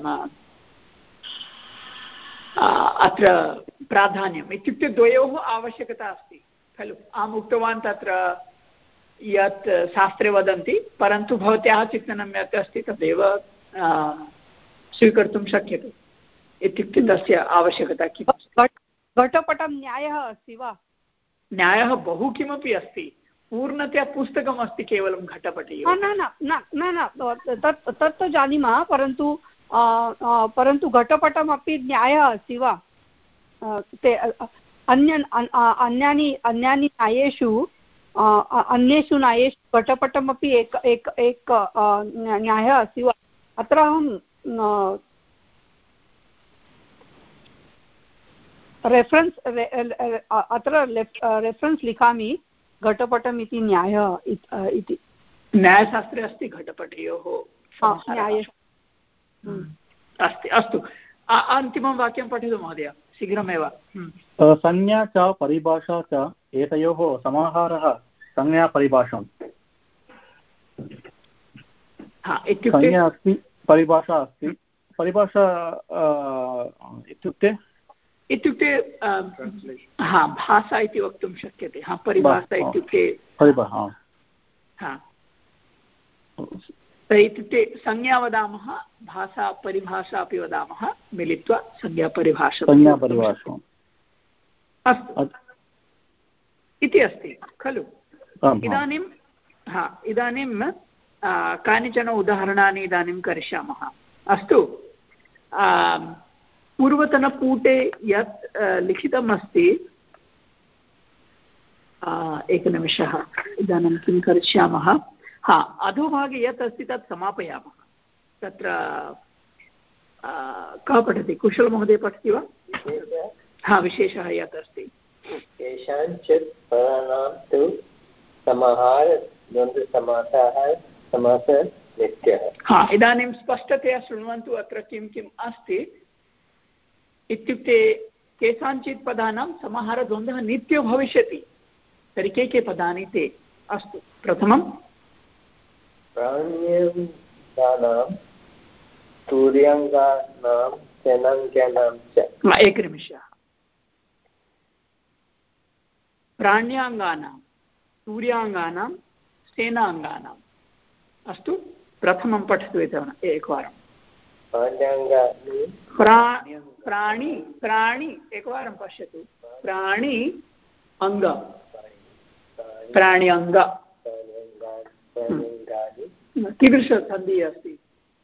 अत्र प्राधान्यम् इत्युक्ते द्वयोः आवश्यकता अस्ति खलु। अहम् उक्तवान् तत्र यत् शास्त्रे वदन्ति, परन्तु भवत्याः चिन्तनं यत् अस्ति तदेव स्वीकर्तुं शक्यते। इत्युक्ते तस्य आवश्यकता किम्? घटपटं न्यायः अस्ति वा? न्यायः बहु किमपि अस्ति। पूर्णतया पुस्तकम् अस्ति केवलं घटपटे। न तत्तु जानीमः, परन्तु घटपटमपि न्यायः अस्ति वा? ते अन्यानि अन्येषु न्यायेषु घटपटमपि एक न्यायः अस्ति वा? अत्र अहं रेफरेन्स् लिखामि। घटपटम् इति न्यायः इति न्यायशास्त्रे अस्ति घटपटयोः न्यायः अस्ति। अस्तु, अन्तिमं वाक्यं पठतु महोदय शीघ्रमेव। संज्ञा च परिभाषा च एतयोः समाहारः संज्ञा परिभाषाम्। इत्युक्ते संज्ञा अस्ति, परिभाषा अस्ति। परिभाषा इत्युक्ते हा भाषा इति वक्तुं शक्यते। हा परिभाषा इत्युक्ते इत्युक्ते संज्ञा वदामः, भाषा परिभाषा अपि वदामः, मिलित्वा संज्ञापरिभाषा अस्तु इति अस्ति खलु। इदानीं कानिचन उदाहरणानि इदानीं करिष्यामः। अस्तु, पूर्वतनपुटे यत् लिखितमस्ति, एकनिमिषः, इदानीं किं करिष्यामः। अधोभागे यत् अस्ति तत् समापयामः। तत्र कः पठति? कुशलमहोदय पठति वा? विशेषः यत् अस्ति, केषाञ्चित् पदानां तु समाहारद्वन्द्वसमासः समासनित्यः। इदानीं स्पष्टतया शृण्वन्तु अत्र किं किम् अस्ति इत्युक्ते केषाञ्चित् पदानां समाहारद्वन्द्वः नित्यो भविष्यति। तर्हि के पदानि ते? अस्तु, प्रथमं प्राण्यङ्गानां तूर्याङ्गानां सेनाङ्गानां च। एकनिमिषः। प्राण्याङ्गानां तूर्याङ्गानां सेनाङ्गानाम्। अस्तु, प्रथमं पठतु एकवारं। प्राणी एकवारं पश्यतु। प्राणी अङ्ग, प्राण्यङ्ग कीदृशसन्धिः अस्ति?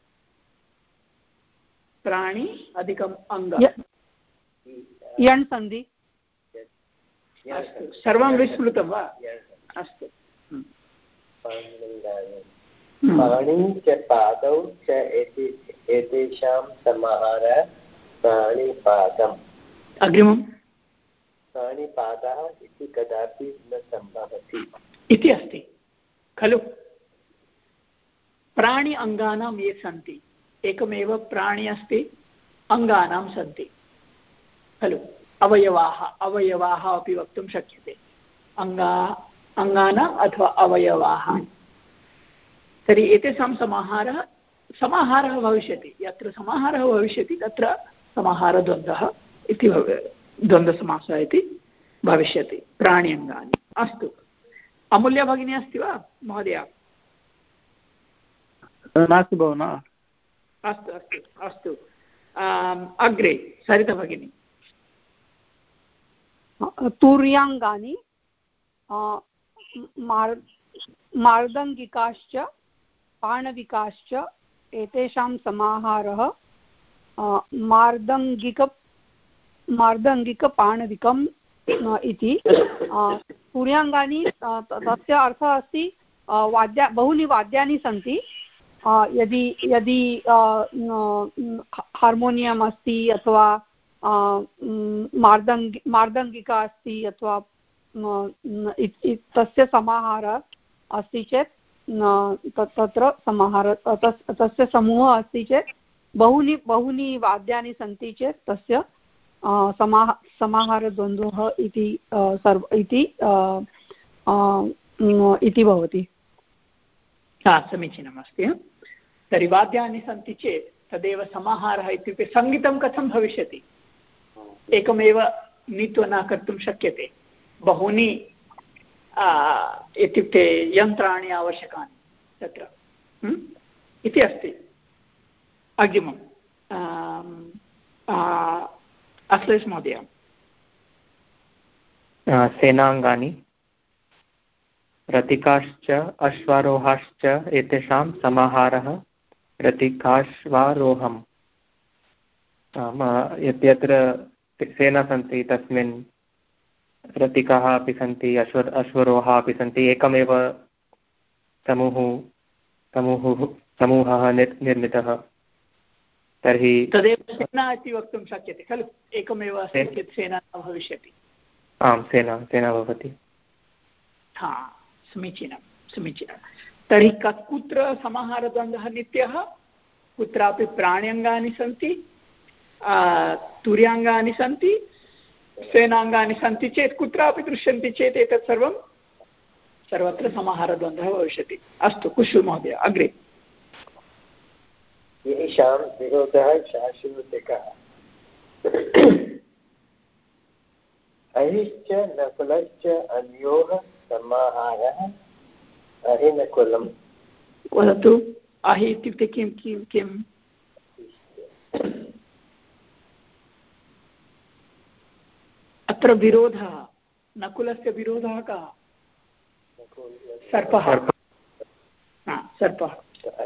प्राणी अधिकम् अङ्ग, यण् सन्धि। अस्तु, सर्वं विस्मृतं वा? अस्तु, पाणि च पादौ च एतेषां समाहारः प्राणिपादम्। अग्रिमं प्राणिपादः इति कदापि न सम्भवति इति अस्ति खलु। प्राणि अङ्गानां ये सन्ति, एकमेव प्राणि अस्ति, अङ्गानां सन्ति खलु। अवयवाः अपि वक्तुं शक्यते, अङ्गानाम् अथवा अवयवाः। तर्हि एतेषां समाहारः भविष्यति। यत्र समाहारः भविष्यति तत्र समाहारद्वन्द्वः इति द्वन्द्वसमासः इति भविष्यति। प्राणि अङ्गानि। अस्तु, अमूल्या भगिनी अस्ति वा महोदय? नास्ति भवना। अस्तु अस्तु अस्तु, अग्रे सरिता भगिनी। तूर्याङ्गानि मार्दङ्गिकाश्च पाणविकाश्च एतेषां समाहारः मार्दङ्गिकपाणविकम् इति। तूर्याङ्गानि तस्य अर्थः अस्ति बहूनि वाद्यानि सन्ति। यदि हार्मोनियम् अस्ति अथवा मार्दङ्गिका अस्ति अथवा तस्य समाहारः अस्ति चेत् तत्र तस्य समूहः अस्ति चेत् बहूनि वाद्यानि सन्ति चेत् तस्य समाहारद्वन्द्वः इति भवति। समीचीनमस्ति। तर्हि वाद्यानि सन्ति चेत् तदेव समाहारः। इत्युक्ते सङ्गीतं कथं भविष्यति? एकमेव नीत्वा न कर्तुं शक्यते, बहूनि इत्युक्ते यन्त्राणि आवश्यकानि तत्र इति अस्ति। अग्रिमं अखिलेश महोदय। सेनाङ्गानि रतिकाश्च अश्वारोहाश्च एतेषां समाहारः रतिकाश्वारोहम्। यत्र सेना सन्ति तस्मिन् रतिकाः अपि सन्ति, अश्वरोहाः अपि सन्ति। एकमेव समूहः निर्मितः। तर्हि तदेव सेना इति वक्तुं शक्यते खलु। एकमेव अस्ति चेत् सेना न भविष्यति। आं, सेना भवति। समीचीनं। तर्हि कुत्र समाहारद्वन्द्वः नित्यः? कुत्रापि प्राण्यङ्गानि सन्ति, तुर्याङ्गानि सन्ति, सेनाङ्गानि सन्ति चेत् कुत्रापि दृश्यन्ति चेत् एतत् सर्वत्र समाहारद्वन्द्वः भविष्यति। अस्तु, कुशल महोदय अग्रे। येषां विरोधः शाश्वतिकः अहिश्च नकुलश्च अन्योः समाहारः अहिनकुलम्। वदतु, अहि इत्युक्ते किं किं किम्? अत्र विरोधः, नकुलस्य विरोधः कः? सर्पः। सर्पः।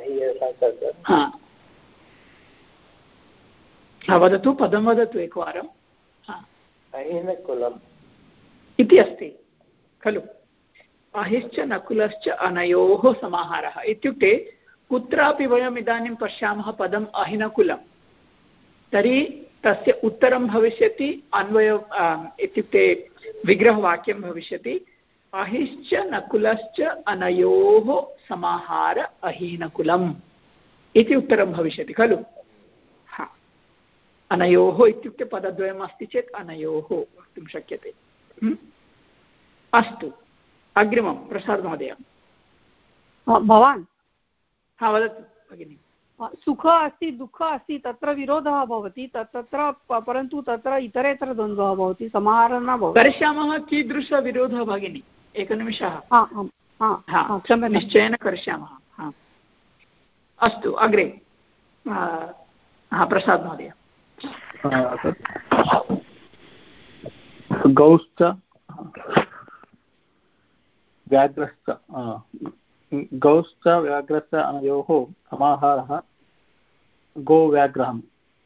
वदतु, पदं वदतु एकवारं। अहिनकुलम् इति अस्ति खलु। अहिश्च नकुलश्च अनयोः समाहारः इत्युक्ते कुत्रापि वयम् इदानीं पश्यामः पदम् अहिनकुलं, तर्हि तस्य उत्तरं भविष्यति अन्वय इत्युक्ते विग्रहवाक्यं भविष्यति अहिश्च नकुलश्च अनयोः समाहार अहिनकुलम् इति उत्तरं भविष्यति खलु। हा, अनयोः इत्युक्ते पदद्वयम् अस्ति चेत् अनयोः वक्तुं शक्यते। अस्तु, अग्रिमं प्रसाद् महोदय। भवान् वदतु भगिनि। सुख अस्ति दुःख अस्ति, तत्र विरोधः भवति तत्र, परन्तु तत्र इतरेतरद्वन्द्वः भवति, समाहारः न भवति। करिष्यामः। कीदृशविरोधः भगिनि? एकनिमिषः। निश्चयेन करिष्यामः। अस्तु, अग्रे प्रसाद् महोदय। गौश्च व्याघ्रश्च अनयोः समाहारः गोव्याघ्रहम्।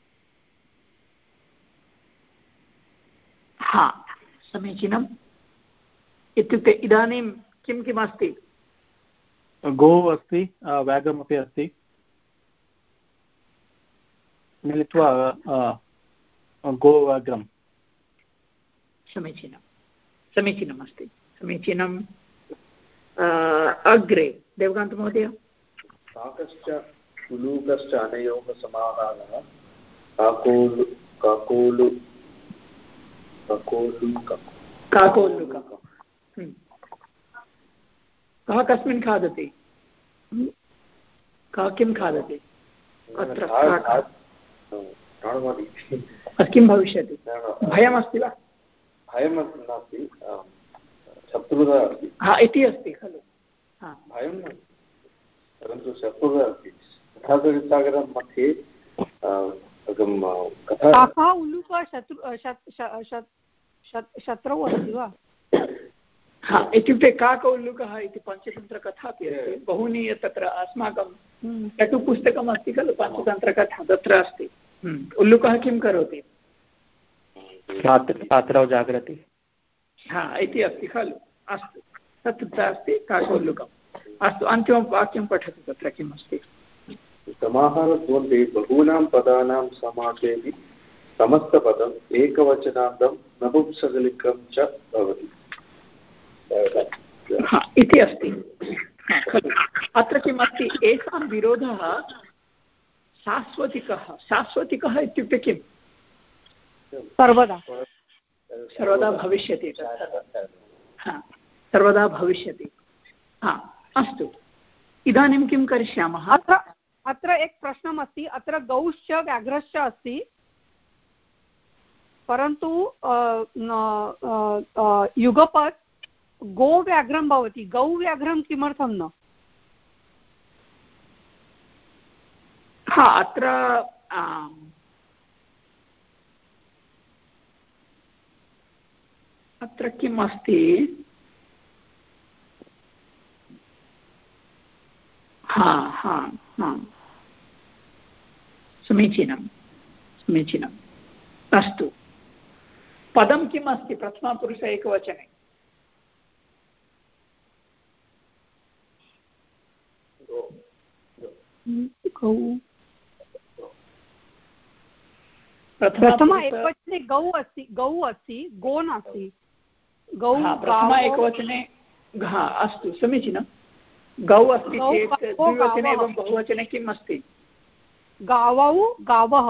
समीचीनम्। इत्युक्ते इदानीं किं किम् अस्ति? गो अस्ति, व्याघ्रमपि अस्ति, मिलित्वा गोव्याघ्रम्। समीचीनम् अस्ति, समीचीनम्। अग्रे देवकान्तमहोदय। काकश्च उलूकश्च अनयोः समाहारः काकोल्लुकः। कः कस्मिन् खादति? कः किं खादति? अत्र किं भविष्यति? भयमस्ति वा? भयं नास्ति, शत्रुता अस्ति। इति अस्ति खलु। भयं नास्ति, परन्तु शत्रुता अस्ति। सागरं मध्ये काकः उल्लूकः शत्रौ अस्ति वा? इत्युक्ते काकौल्लुकः इति पञ्चतन्त्रकथा अपि अस्ति। बहूनि तत्र अस्माकं चटुपुस्तकम् अस्ति खलु, पञ्चतन्त्रकथा, तत्र अस्ति। उल्लुकः किं करोति? रात्रौ जागरति इति अस्ति खलु। अस्तु, तत्र अस्ति काकोल्लुकम्। अस्तु, अन्तिमं वाक्यं पठतु, तत्र किम् अस्ति? समाहारद्वन्द्वे बहूनां पदानां समासेऽपि समस्तपदम् एकवचनान्तं नपुंसकलिङ्गं च भवति इति अस्ति खलु। अत्र किम् अस्ति? एषां विरोधः शाश्वतिकः इत्युक्ते किम्? सर्वदा भविष्यति। सर्वदा भविष्यति। अस्तु, इदानीं किं करिष्यामः? अत्र एक प्रश्नमस्ति। अत्र गौश्च व्याघ्रश्च अस्ति, परन्तु युगपत् गोव्याघ्रं भवति। गौव्याघ्रं किमर्थं न? अत्र अत्र किम् अस्ति? समीचीनम्। अस्तु, पदं किम् अस्ति प्रथमापुरुष एकवचने? प्रथमा एकवचने गौ अस्ति, गो नास्ति। प्रथमा एकवचने अस्तु, समीचीनं। गौ अस्ति चेत् द्विवचने एवं बहुवचने किम् अस्ति? गावौ गावः।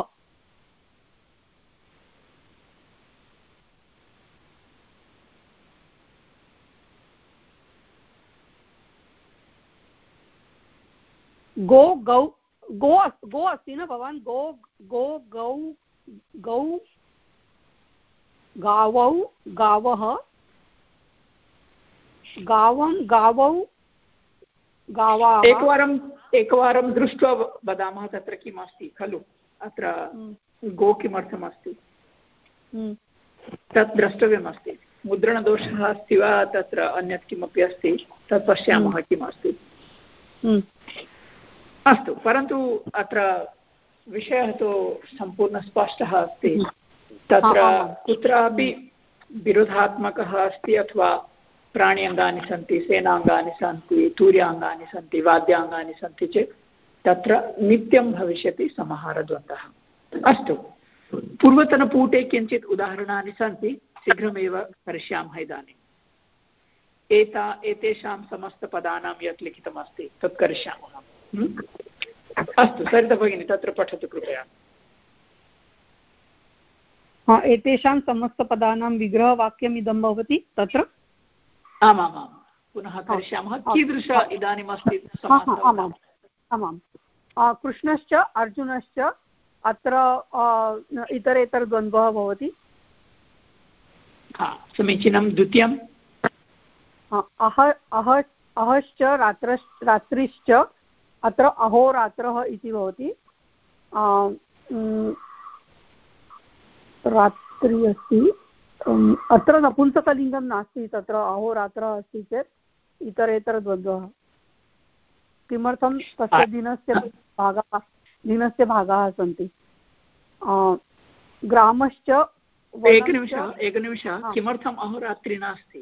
गो अस्ति न भवान्? गौ गावौ गावः गावं गावौ गावाः। एकवारं दृष्ट्वा वदामः तत्र किम् अस्ति खलु। अत्र गो किमर्थमस्ति तत् द्रष्टव्यमस्ति। मुद्रणदोषः अस्ति वा तत्र अन्यत् किमपि अस्ति तत् पश्यामः किम् अस्ति। अस्तु, परन्तु अत्र विषयः तु सम्पूर्णस्पष्टः अस्ति। तत्र कुत्रापि विरोधात्मकः अस्ति अथवा प्राण्यङ्गानि सन्ति, सेनाङ्गानि सन्ति, तूर्याङ्गानि सन्ति, वाद्याङ्गानि सन्ति चेत् तत्र नित्यं भविष्यति समाहारद्वन्द्वः। अस्तु, पूर्वतनपुटे किञ्चित् उदाहरणानि सन्ति, शीघ्रमेव करिष्यामः इदानीम्। एतेषां समस्तपदानां यत् लिखितमस्ति तत् करिष्यामः। अस्तु, सरिता भगिनी तत्र पठतु कृपया। एतेषां समस्तपदानां विग्रहवाक्यम् इदं भवति तत्र। आमामां, पुनः करिष्यामः। कीदृश इदानीम् अस्ति? आमाम्, कृष्णश्च अर्जुनश्च अत्र इतरेतरद्वन्द्वः भवति। समीचीनं। द्वितीयम् अहश्च रात्रिश्च अत्र अहोरात्रः इति भवति। रात्रि अस्ति, अत्र नपुंसकलिङ्गं नास्ति, तत्र अहोरात्रः अस्ति चेत् इतरेतरद्वन्द्वः। किमर्थं? तस्य दिनस्य भागाः सन्ति। ग्रामश्च एकनिमिषः किमर्थम् अहोरात्रि नास्ति?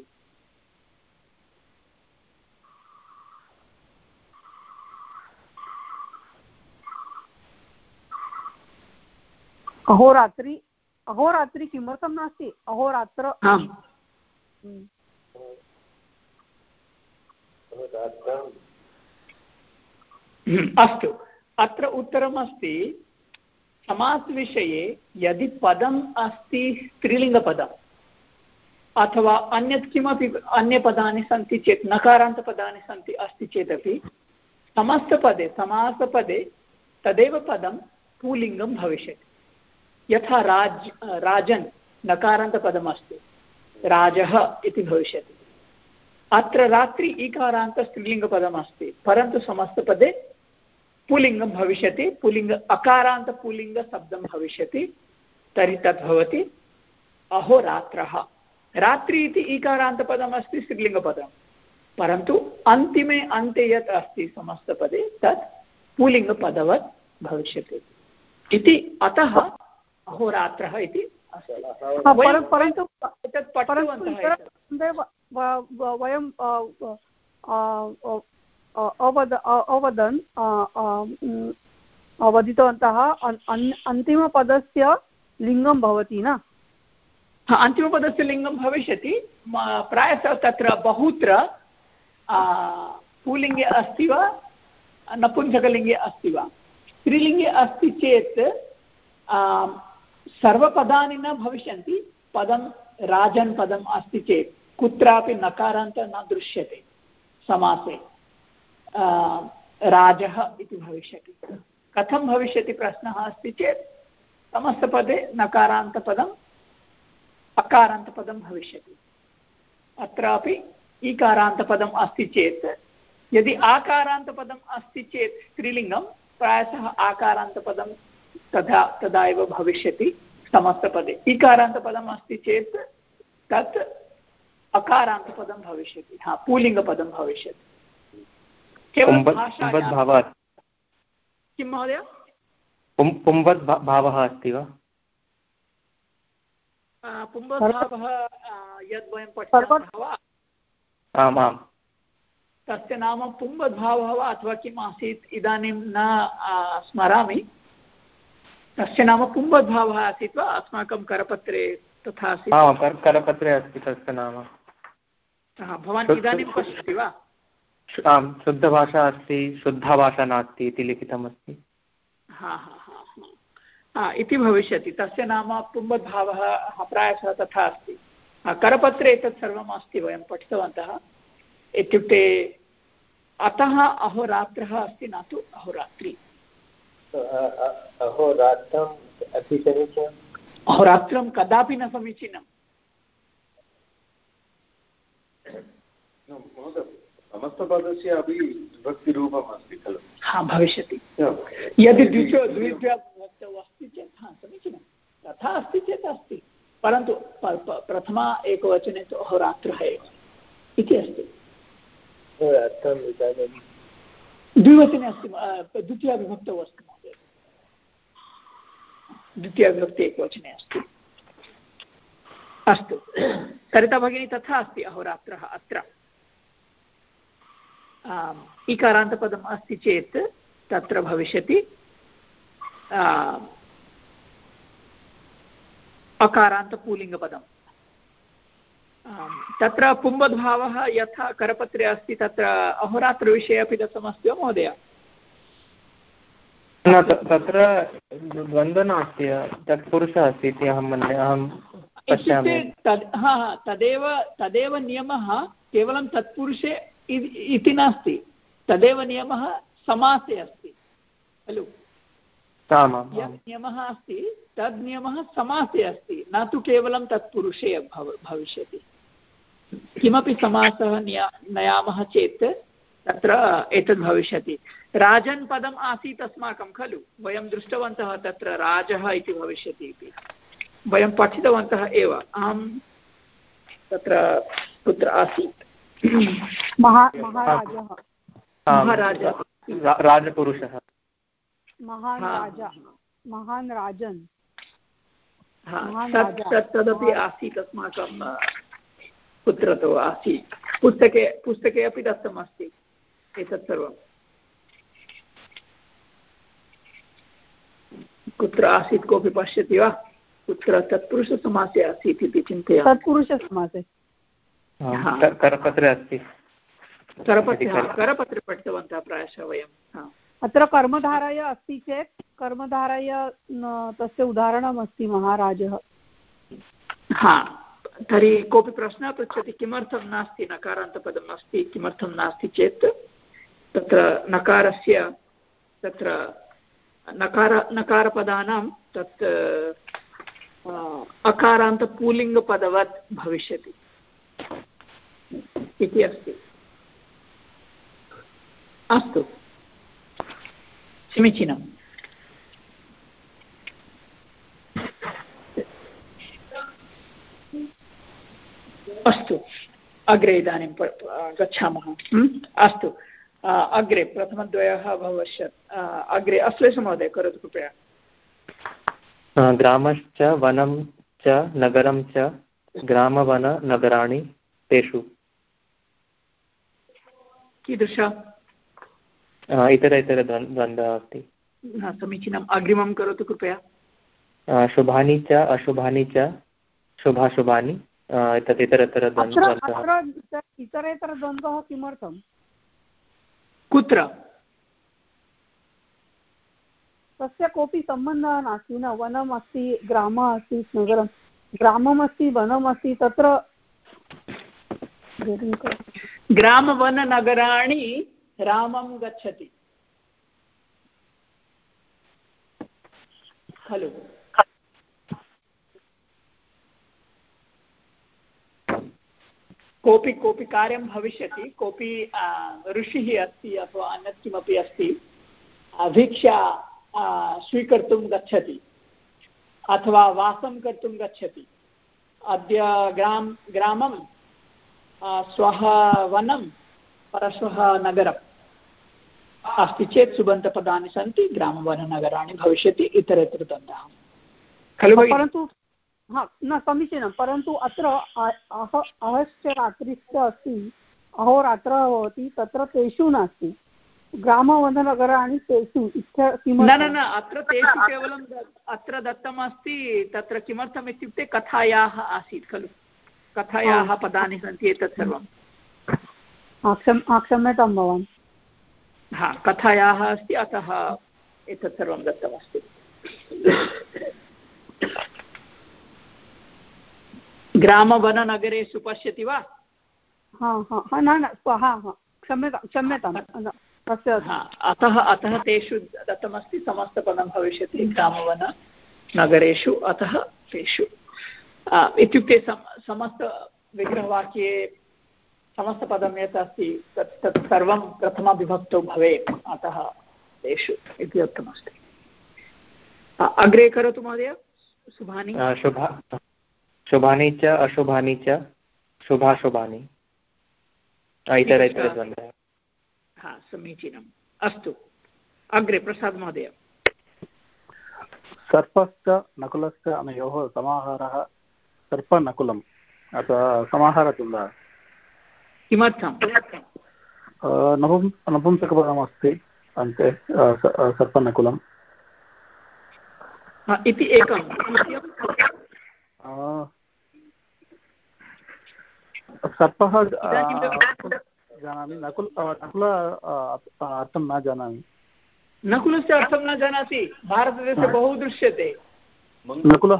अहोरात्रि किमर्थं नास्ति? अहोरात्र अस्तु, अत्र उत्तरम् अस्ति समासविषये यदि पदम् अस्ति स्त्रीलिङ्गपदम् अथवा अन्यत् किमपि अन्यपदानि सन्ति चेत् नकारान्तपदानि सन्ति अस्ति चेदपि समस्तपदे समासपदे तदेव पदं पुल्लिङ्गं भविष्यति। यथा राजन् नकारान्तपदमस्ति, राजः इति भविष्यति। अत्र रात्रि ईकारान्त स्त्रीलिङ्गपदमस्ति, परन्तु समस्तपदे पुल्लिङ्गं भविष्यति, अकारान्तपुल्लिङ्गशब्दं भविष्यति। तर्हि तद् भवति अहोरात्रः। रात्रि इति ईकारान्तपदमस्ति स्त्रीलिङ्गपदं, परन्तु अन्ते यत् अस्ति समस्तपदे तत् पुल्लिङ्गपदवत् भविष्यति इति, अतः अहोरात्रः इति अस्ति। परन्तु वयं वदितवन्तः अन्तिमपदस्य लिङ्गं भवति न? अन्तिमपदस्य लिङ्गं भविष्यति। प्रायशः तत्र बहुत्र पुल्लिङ्गे अस्ति वा नपुंसकलिङ्गे अस्ति वा? स्त्रीलिङ्गे अस्ति चेत् सर्वपदानि न भविष्यन्ति। पदं राजन् पदम् अस्ति चेत् कुत्रापि नकारान्त न दृश्यते समासे। राजः इति भविष्यति। कथं भविष्यति प्रश्नः अस्ति चेत् समस्तपदे नकारान्तपदम् अकारान्तपदं भविष्यति। अत्रापि ईकारान्तपदम् अस्ति चेत्, यदि आकारान्तपदम् अस्ति चेत् स्त्रीलिङ्गं प्रायशः आकारान्तपदं तदा एव भविष्यति समस्तपदे। ईकारान्तपदम् अस्ति चेत् तत् अकारान्तपदं भविष्यति, पुल्लिङ्गपदं भविष्यति। केवलं भावात् किं महोदय? पुंवद्भावः अस्ति वा? पुंवद्भावः यद् वयं पठितवन्तः वा? आम्, तस्य नाम पुंवद्भावः वा अथवा किम् आसीत् इदानीं न स्मरामि। तस्य नाम पुंवद्भावः आसीत् वा? अस्माकं करपत्रे तथा आसीत्। करपत्रे अस्ति तस्य नाम। भवान् इदानीं पश्यति वा? आम्, शुद्धभाषा अस्ति, शुद्धा भाषा नास्ति इति लिखितमस्ति। इति भविष्यति। तस्य नाम पुंवद्भावः प्रायशः तथा अस्ति। करपत्रे एतत् सर्वम् अस्ति, वयं पठितवन्तः। इत्युक्ते अतः अहोरात्रः अस्ति, न तु अहोरात्रि। अहोरात्रम् अपि समीचीनम्? अहोरात्रं कदापि न समीचीनं। समस्तपदस्य अपि विभक्तिरूपम् अस्ति खलु? हा भविष्यति। यदि द्वितीयाविभक्तौ अस्ति चेत् हा समीचीनं, तथा अस्ति चेत् अस्ति, परन्तु प्रथमा एकवचने तु अहोरात्रः एव इति अस्ति। द्विवचने अस्ति, द्वितीयाविभक्तौ अस्ति महोदय, द्वितीयाविभक्ति एकवचने अस्ति। अस्तु सरिता भगिनी, तथा अस्ति अहोरात्रः अत्र। इकारान्तपदम् अस्ति चेत् तत्र भविष्यति अकारान्तपुल्लिङ्गपदम्। तत्र पुंवद्भावः यथा करपत्रे अस्ति तत्र अहोरात्रविषये अपि दत्तमस्ति वा महोदय? न, तत्र द्वन्द्वः नास्ति, तत्पुरुषः अस्ति इति अहं मन्ये, अहं पश्यामि। तदेव नियमः, केवलं तत्पुरुषे इति नास्ति, तदेव नियमः समासे अस्ति खलु। यत् नियमः अस्ति तद् नियमः समासे अस्ति, न तु केवलं तत्पुरुषे भविष्यति। किमपि समासः नयामः चेत् तत्र एतद् भविष्यति। राजन् पदम् आसीत् अस्माकं खलु, वयं दृष्टवन्तः तत्र राजः इति भविष्यति इति वयं पठितवन्तः एव। अहं तत्र कुत्र आसीत्, महाराजः, राजपुरुषः, महान् राजा, महान् राजन्, तदपि आसीत् अस्माकं कुत्र तु आसीत्, पुस्तके अपि दत्तमस्ति एतत् सर्वं। कुत्र आसीत् कोऽपि पश्यति वा, कुत्र तत्पुरुषसमासे आसीत् इति चिन्तयामि। तत्पुरुषसमासे करपत्रे अस्ति, करपत्रे पठितवन्तः प्रायशः वयं। अत्र कर्मधारय अस्ति चेत् कर्मधारय तस्य उदाहरणमस्ति महाराजः। हा, तर्हि कोऽपि प्रश्नः पृच्छति किमर्थं नास्ति, नकारान्तपदम् अस्ति किमर्थं नास्ति चेत् तत्र नकारस्य तत्र नकारपदानां तत् अकारान्तपुल्लिङ्गपदवत् भविष्यति इति अस्ति। अस्तु समीचीनम्। अस्तु अग्रे इदानीं गच्छामः। अस्तु अग्रे प्रथमद्वयः भविष्यत्। अग्रे अश्लेषमहोदय करोतु कृपया। ग्रामश्च वनं च नगरं च ग्रामवननगराणि तेषु। कीदृश? इतरद्वन्द्वः अस्ति। समीचीनम्, अग्रिमं करोतु कृपया। शुभानि च अशुभानि च शुभाशुभानि, एतत् इतरेतरद्वन्द्वः। इतरेतरद्वन्द्वः किमर्थं? कुत्र? तस्य कोऽपि सम्बन्धः नास्ति न। वनम् अस्ति, ग्रामः अस्ति, नगरं, ग्रामम् अस्ति, वनम् अस्ति, तत्र ग्रामवननगराणि रामं गच्छति खलु। कोऽपि कार्यं भविष्यति, कोऽपि ऋषिः अस्ति अथवा अन्यत् किमपि अस्ति, भिक्षा स्वीकर्तुं गच्छति अथवा वासं कर्तुं गच्छति। अद्य ग्रामं, श्वः वनं, परश्वः नगरम् अस्ति चेत् सुबन्तपदानि सन्ति, ग्रामवननगराणि भविष्यति, इतरेतरद्वन्द्वः खलु। परन्तु न समीचीनं, परन्तु अत्र अहश्च रात्रिश्च अस्ति, अहोरात्रः भवति, तत्र तेषु नास्ति। ग्रामवननगराणि तेषु न अत्र तेषु केवलं अत्र दत्तमस्ति। तत्र किमर्थम् इत्युक्ते कथायाः आसीत् खलु, कथायाः पदानि सन्ति एतत् सर्वं। क्षम्यतां भवान्। हा, कथायाः अस्ति, अतः एतत् सर्वं दत्तमस्ति। ग्रामवननगरेषु पश्यति वा? क्षम्यताम्। अतः तेषु दत्तमस्ति, समस्तपदं भविष्यति ग्रामवननगरेषु, अतः तेषु इत्युक्ते समस्तविग्रहवाक्ये समस्तपदं यत् अस्ति तत् सर्वं प्रथमाविभक्तौ भवेत्, अतः तेषु इति उक्तमस्ति। अग्रे करोतु महोदय। शुभानि शुभानि च अशुभानि च शुभाशुभानि इतरेतरद्वन्द्वः। हा, समीचीनम्। अस्तु, अग्रे प्रसाद् महोदय। सर्पश्च नकुलश्च अनयोः समाहारः सर्पनकुलम् अथवा समाहारतुल्यः। किमर्थं? नपुंसकपदमस्ति अन्ते सर्पनकुलम् इति एकं। सर्पः जानामि, नकुल अर्थं न जानामि। नकुलस्य अर्थं न जानाति? भारतदेशे बहु दृश्यते। नकुलः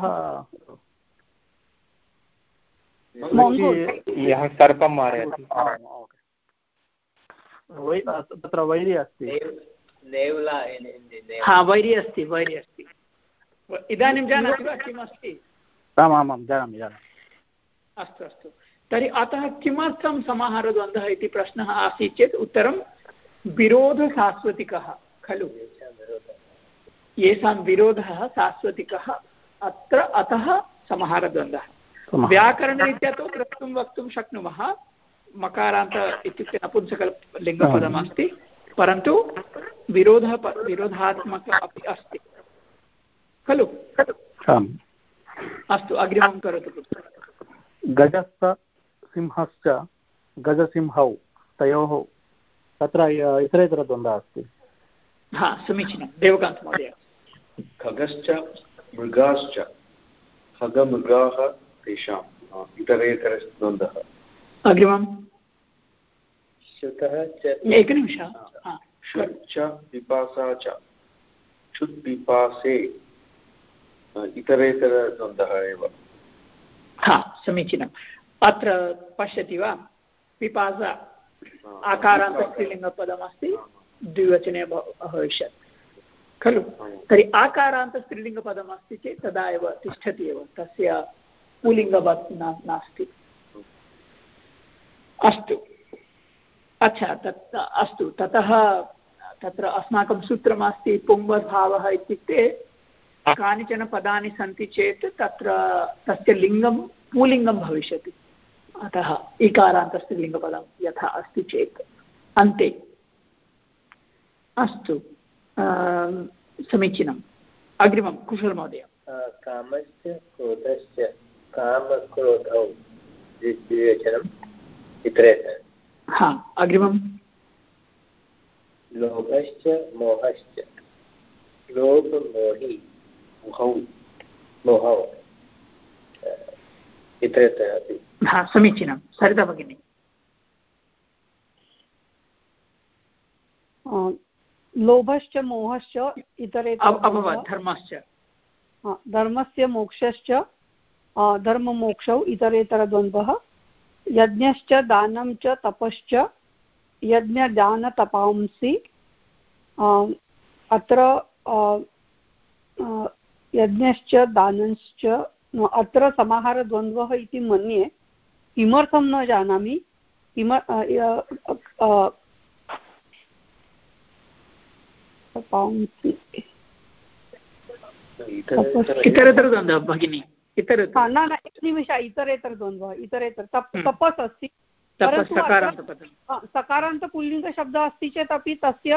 यः सर्पं मारयति, तत्र वैरी अस्ति। हा, वैरी अस्ति, वैरी अस्ति। इदानीं जानाति वा किमस्ति? आमां जानामि जानामि। अस्तु अस्तु, तर्हि अतः किमर्थं समाहारद्वन्द्वः इति प्रश्नः आसीत् चेत् उत्तरं विरोधसास्वतिकः खलु। येषां विरोधः सास्वतिकः अत्र, अतः समाहारद्वन्द्वः। व्याकरणरीत्या तु द्रष्टुं वक्तुं शक्नुमः, मकारान्त इत्युक्ते नपुंसकलिङ्गपदमस्ति, परन्तु विरोधात्मक अपि अस्ति खलु। अस्तु, अग्रिमं करोतु। गजश्च सिंहश्च गजसिंहौ तयोः तत्र इतरेतरद्वन्द्वः अस्ति। हा, समीचीनं। देवकान्त महोदय। खगश्च मृगाश्च खगमृगाः तेषां इतरेतरद्वन्द्वः। अग्रिमं श्रुतः च एकनिमिषः। क्षुत् च पिपासा च क्षुत् पिपासे इतरेतरद्वन्द्वः एव। हा, समीचीनम्। अत्र पश्यति वा, पिपासा आकारान्तस्त्रीलिङ्गपदमस्ति, द्विवचने भविष्यत् खलु। तर्हि आकारान्तस्त्रीलिङ्गपदमस्ति चेत् तदा एव तिष्ठति एव, तस्य पुल्लिङ्गवत् नास्ति। अस्तु, अच्छा, अस्तु। ततः तत्र अस्माकं सूत्रमस्ति पुंवद्भावः इत्युक्ते कानिचन पदानि सन्ति चेत् तत्र तस्य लिङ्गं पुल्लिङ्गं भविष्यति, अतः इकारान्तस्त्रीलिङ्गपदं यथा अस्ति चेत् अन्ते। अस्तु, समीचीनम्। अग्रिमं कुशल महोदय। कामश्च क्रोधश्च कामक्रोधौ द्विवचनम् इतरेतर। हा, अग्रिमं लोभश्च मोहश्च लोभमोहि मोहौ इतरेतर अपि। हा, समीचीनं। सरिता भगिनी। लोभश्च मोहश्च इतरेतर अभवत्। धर्मश्च धर्मस्य मोक्षश्च धर्ममोक्षौ इतरेतरद्वन्द्वः। यज्ञश्च दानं च तपश्च यज्ञदानतपांसि। अत्र यज्ञश्च दानश्च अत्र समाहारद्वन्द्वः इति मन्ये, किमर्थं न जानामि। इतरेतरद्वन्द्वः भगिनी, इतरेतर न एकनिमिष। इतरेतरद्वन्द्वः इतरेतर तपस् अस्ति, परन्तु सकारान्तपुल्लिङ्गशब्दः अस्ति चेत् अपि तस्य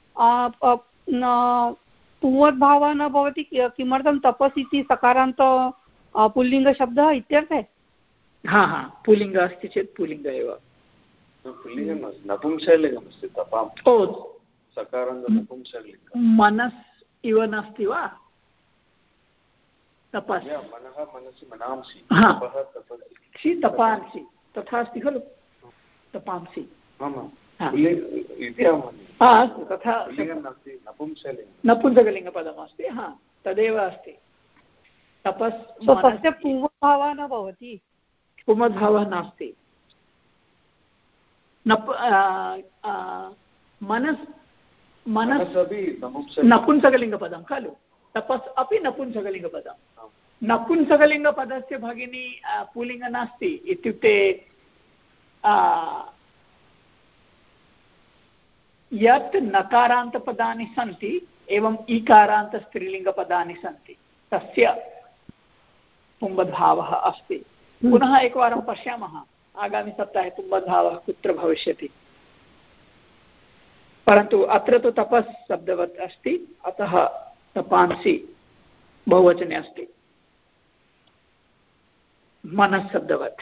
पुंवद्भावः न भवति। किमर्थं तपस् इति सकारान्त पुल्लिङ्गशब्दः इत्यर्थे। हा हा, पुल्लिङ्ग अस्ति चेत् पुल्लिङ्ग एव। नपुंसकलिङ्गमस्ति तपाम्। ओ, सकारान्त नपुंसकलिङ्गं। मनस् इव नास्ति वा? तपस् मनः मनसि मनांसि तपांसि तथा अस्ति खलु। तपांसि अस्तु, तथा नपुंसकलिङ्गपदमस्ति। हा, तदेव अस्ति। तपस् तस्य पुंवद्भावः न भवति। पुंवद्भावः नास्ति। मनस् नपुंसकलिङ्गपदं खलु। तपस् अपि नपुंसकलिङ्गपदं। नपुंसकलिङ्गपदस्य भगिनी पुल्लिङ्ग नास्ति, इत्युक्ते यत् नकारान्तपदानि सन्ति एवम् ईकारान्तस्त्रीलिङ्गपदानि सन्ति तस्य पुंबद्भावः अस्ति। पुनः एकवारं पश्यामः आगामिसप्ताहे पुंबद्भावः कुत्र भविष्यति। परन्तु अत्र तु तपस् शब्दवत् अस्ति, अतः तपांसि बहुवचने अस्ति, मनः शब्दवत्।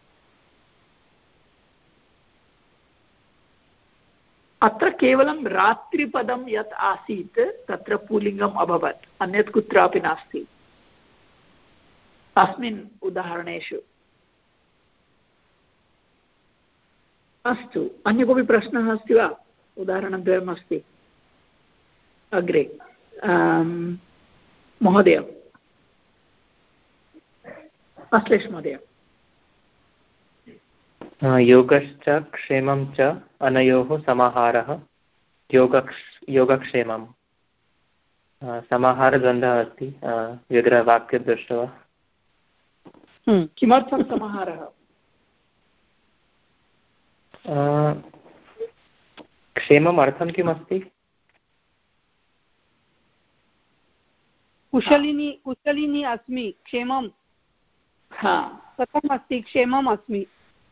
अत्र केवलं रात्रिपदं यत् आसीत् तत्र पुल्लिङ्गम् अभवत्, अन्यत् कुत्रापि नास्ति अस्मिन् उदाहरणेषु। अस्तु, अन्य कोऽपि प्रश्नः अस्ति वा? उदाहरणद्वयम् अस्ति अग्रे। महोदय, अश्लेष महोदय। योगश्च क्षेमं च अनयोः समाहारः योगक्षेमं। समाहारद्वन्द्वः अस्ति विग्रहवाक्यं दृष्ट्वा। किमर्थं समाहारः? क्षेमम् अर्थं किमस्ति? कुशलिनी अस्मि, क्षेमं कथम् अस्ति? क्षेमम् अस्मि।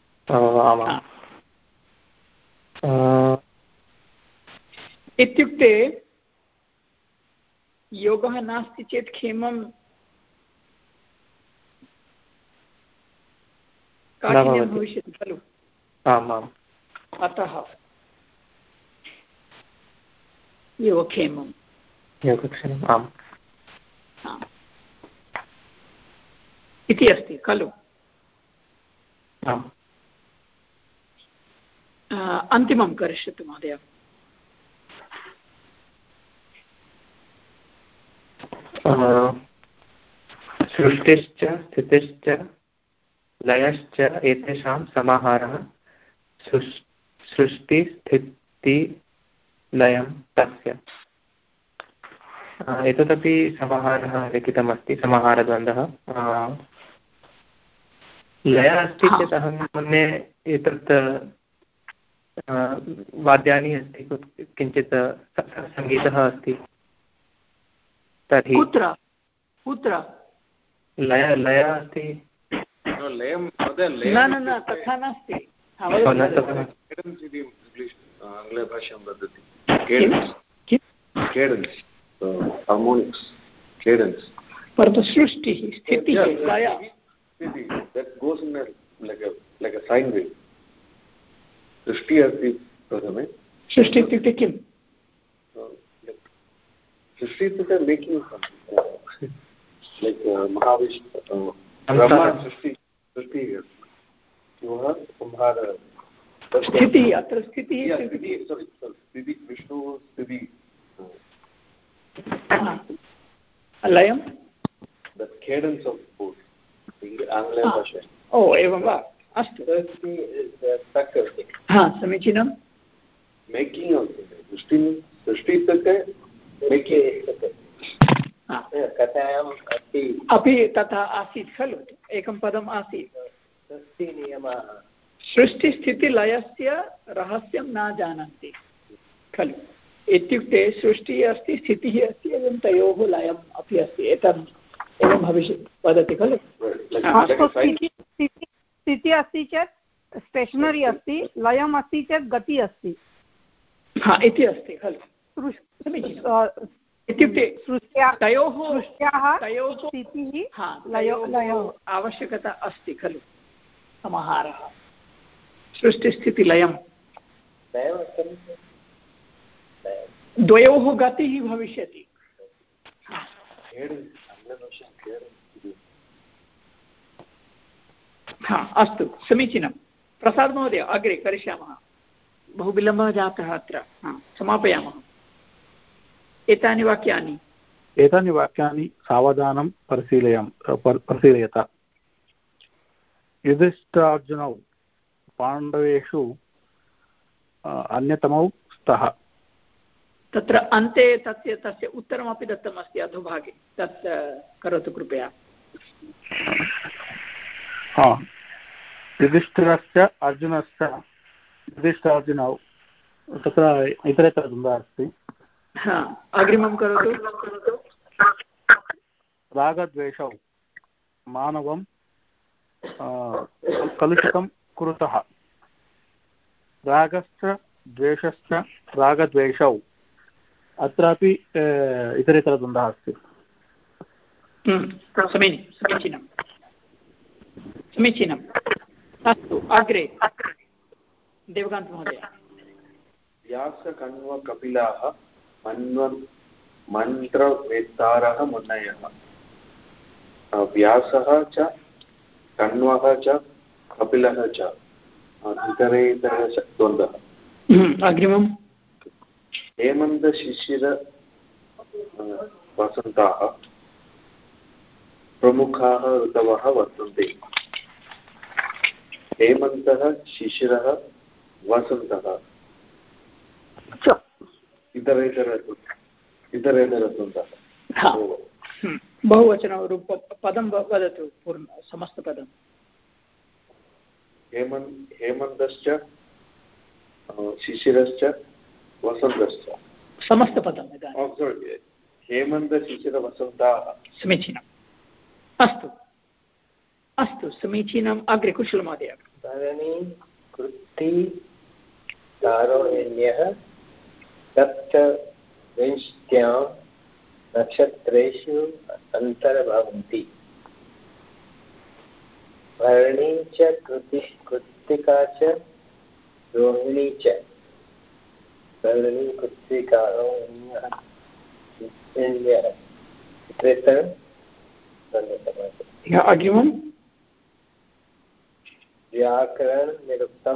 इत्युक्ते योगः नास्ति चेत् क्षेमं काठिन्यं भविष्यति खलु। आमाम्, अतः योगक्षेमं। आम् इति अस्ति खलु। आम्। अन्तिमं करिष्यतु महोदय। सृष्टिश्च स्थितिश्च लयश्च एतेषां समाहारः सृष्टिस्थितिलयं तस्य। एतदपि समाहारः लिखितमस्ति, समाहारद्वन्द्वः। लयः अस्ति चेत् अहं मन्ये एतत् वाद्यानि अस्ति, किञ्चित् सङ्गीतः अस्ति। तर्हि कुत्र लयः अस्ति? न तथा नास्ति। आङ्ग्लभाषां वदति हार्मोनिक्स्, केडेन्स्। परन्तु सृष्टिः स्थितिः लयः that goes in like a sine wave. सृष्टि अस्ति प्रथमे। सृष्टि इत्युक्ते किम्? सृष्टि इत्युक्ते मेकिङ्ग् like महाविष्णु ब्रह्मा सृष्टिः स्थितिः। अत्र स्थितिः विष्णु स्थितिः लयं cadence of both आङ्ग्लभाषा। ओ एवं वा? अस्तु, समीचीनं। मेकिङ्ग् सृष्टि इत्युक्ते अपि तथा आसीत् खलु, एकं पदम् आसीत्। सृष्टिस्थितिलयस्य रहस्यं न जानन्ति खलु। इत्युक्ते सृष्टिः अस्ति, स्थितिः अस्ति, एवं तयोः लयम् अपि अस्ति। एतत् एवं भविष्यति वदति खलु। स्थितिः अस्ति चेत् स्टेशनरी अस्ति, लयम् अस्ति चेत् गति अस्ति। इति अस्ति खलु। इत्युक्ते तयोः आवश्यकता अस्ति खलु। समाहारः सृष्टिस्थितिलयं द्वयोः गतिः भविष्यति। अस्तु, समीचीनं। प्रसाद् महोदय, अग्रे करिष्यामः। बहु विलम्बः जातः अत्र। समापयामः। एतानि वाक्यानि सावधानं परिशीलयत। युधिष्ठिरार्जुनौ पाण्डवेषु अन्यतमौ स्तः। तत्र अन्ते तस्य उत्तरमपि दत्तमस्ति अधोभागे, तत् करोतु कृपया। युधिष्ठिरार्जुनौ तत्र इतरेतरद्वन्द्वः अस्ति। अग्रिमं करोतु। रागद्वेषौ मानवं कलुषितं कुरुतः। रागश्च द्वेषश्च रागद्वेषौ अत्रापि इतरेतरद्वन्द्वः अस्ति। समीचीनम्। अस्तु अग्रे देवकान्त महोदय। व्यासकण्वकपिलाः मन्त्रवेत्तारः मुनयः। व्यासः च कण्वः च कपिलः च इतरेतरद्वन्द्वः। अग्रिमं हेमन्तशिशिर वसन्ताः प्रमुखाः ऋतवः वर्तन्ते। हेमन्तः शिशिरः वसन्तः इतरेतरद्वन्द्वः। बहुवचनरूप पदं वदतु समस्तपदं। हेमन्तश्च शिशिरश्च वसन्तश्च समस्तपदम् इदानीं। हेमन्तशिशिरवसन्ताः। समीचीनम्। अस्तु समीचीनम्। अग्रे कुशलमहोदय। भरणी कृत्ति तारोण्यः सप्तविंशत्यां नक्षत्रेषु अन्तर्भवन्ति। भरणी च कृत्तिका च रोहिणी च। भरणी कृत्तिका रोहिण्यः अग्रिमं व्याकरणनिरुक्तं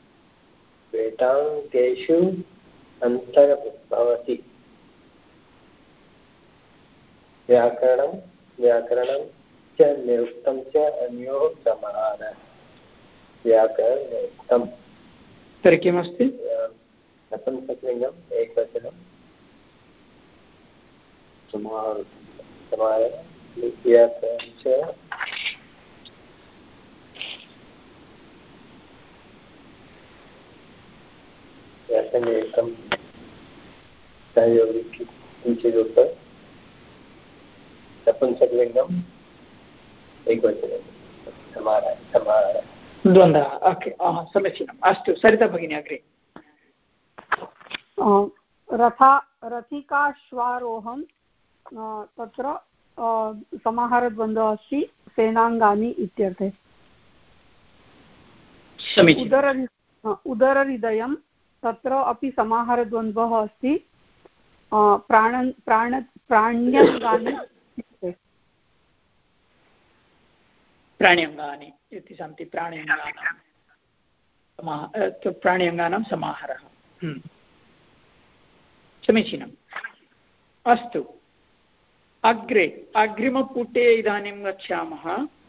वेदाङ्गेषु अन्तर्भवति। व्याकरणं च निरुक्तं च अन्योः समानः। व्याकरणनिरुक्तं तर्हि किमस्ति? नपुंसकलिङ्गम् एकवचनं समाहारः। व्याकरणं च व्याकरणनिरुक्तं सहयोगी किञ्चित् नपुंसकलिङ्गम् एकवचनं समाहारः द्वन्द्वः। ओके समीचीनम्। अस्तु सरिता भगिनी अग्रे। रथिकाश्वारोहं तत्र समाहारद्वन्द्वः अस्ति सेनाङ्गानि इत्यर्थे। उदरहृदयं तत्र अपि समाहारद्वन्द्वः अस्ति प्राण्यङ्गानि प्राण्यङ्गानि इति सन्ति। प्राण्यङ्गानां समाहारः। समीचीनम्। अस्तु अग्रे अग्रिमपुटे इदानीं गच्छामः।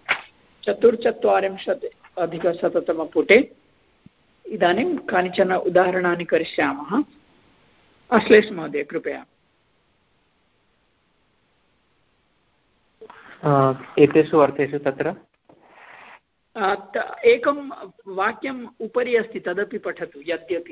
44-अधिकशततमपुटे इदानीं कानिचन उदाहरणानि करिष्यामः। अश्लेष महोदय कृपया। एतेषु अर्थेषु तत्र एकं वाक्यम् उपरि अस्ति तदपि पठतु।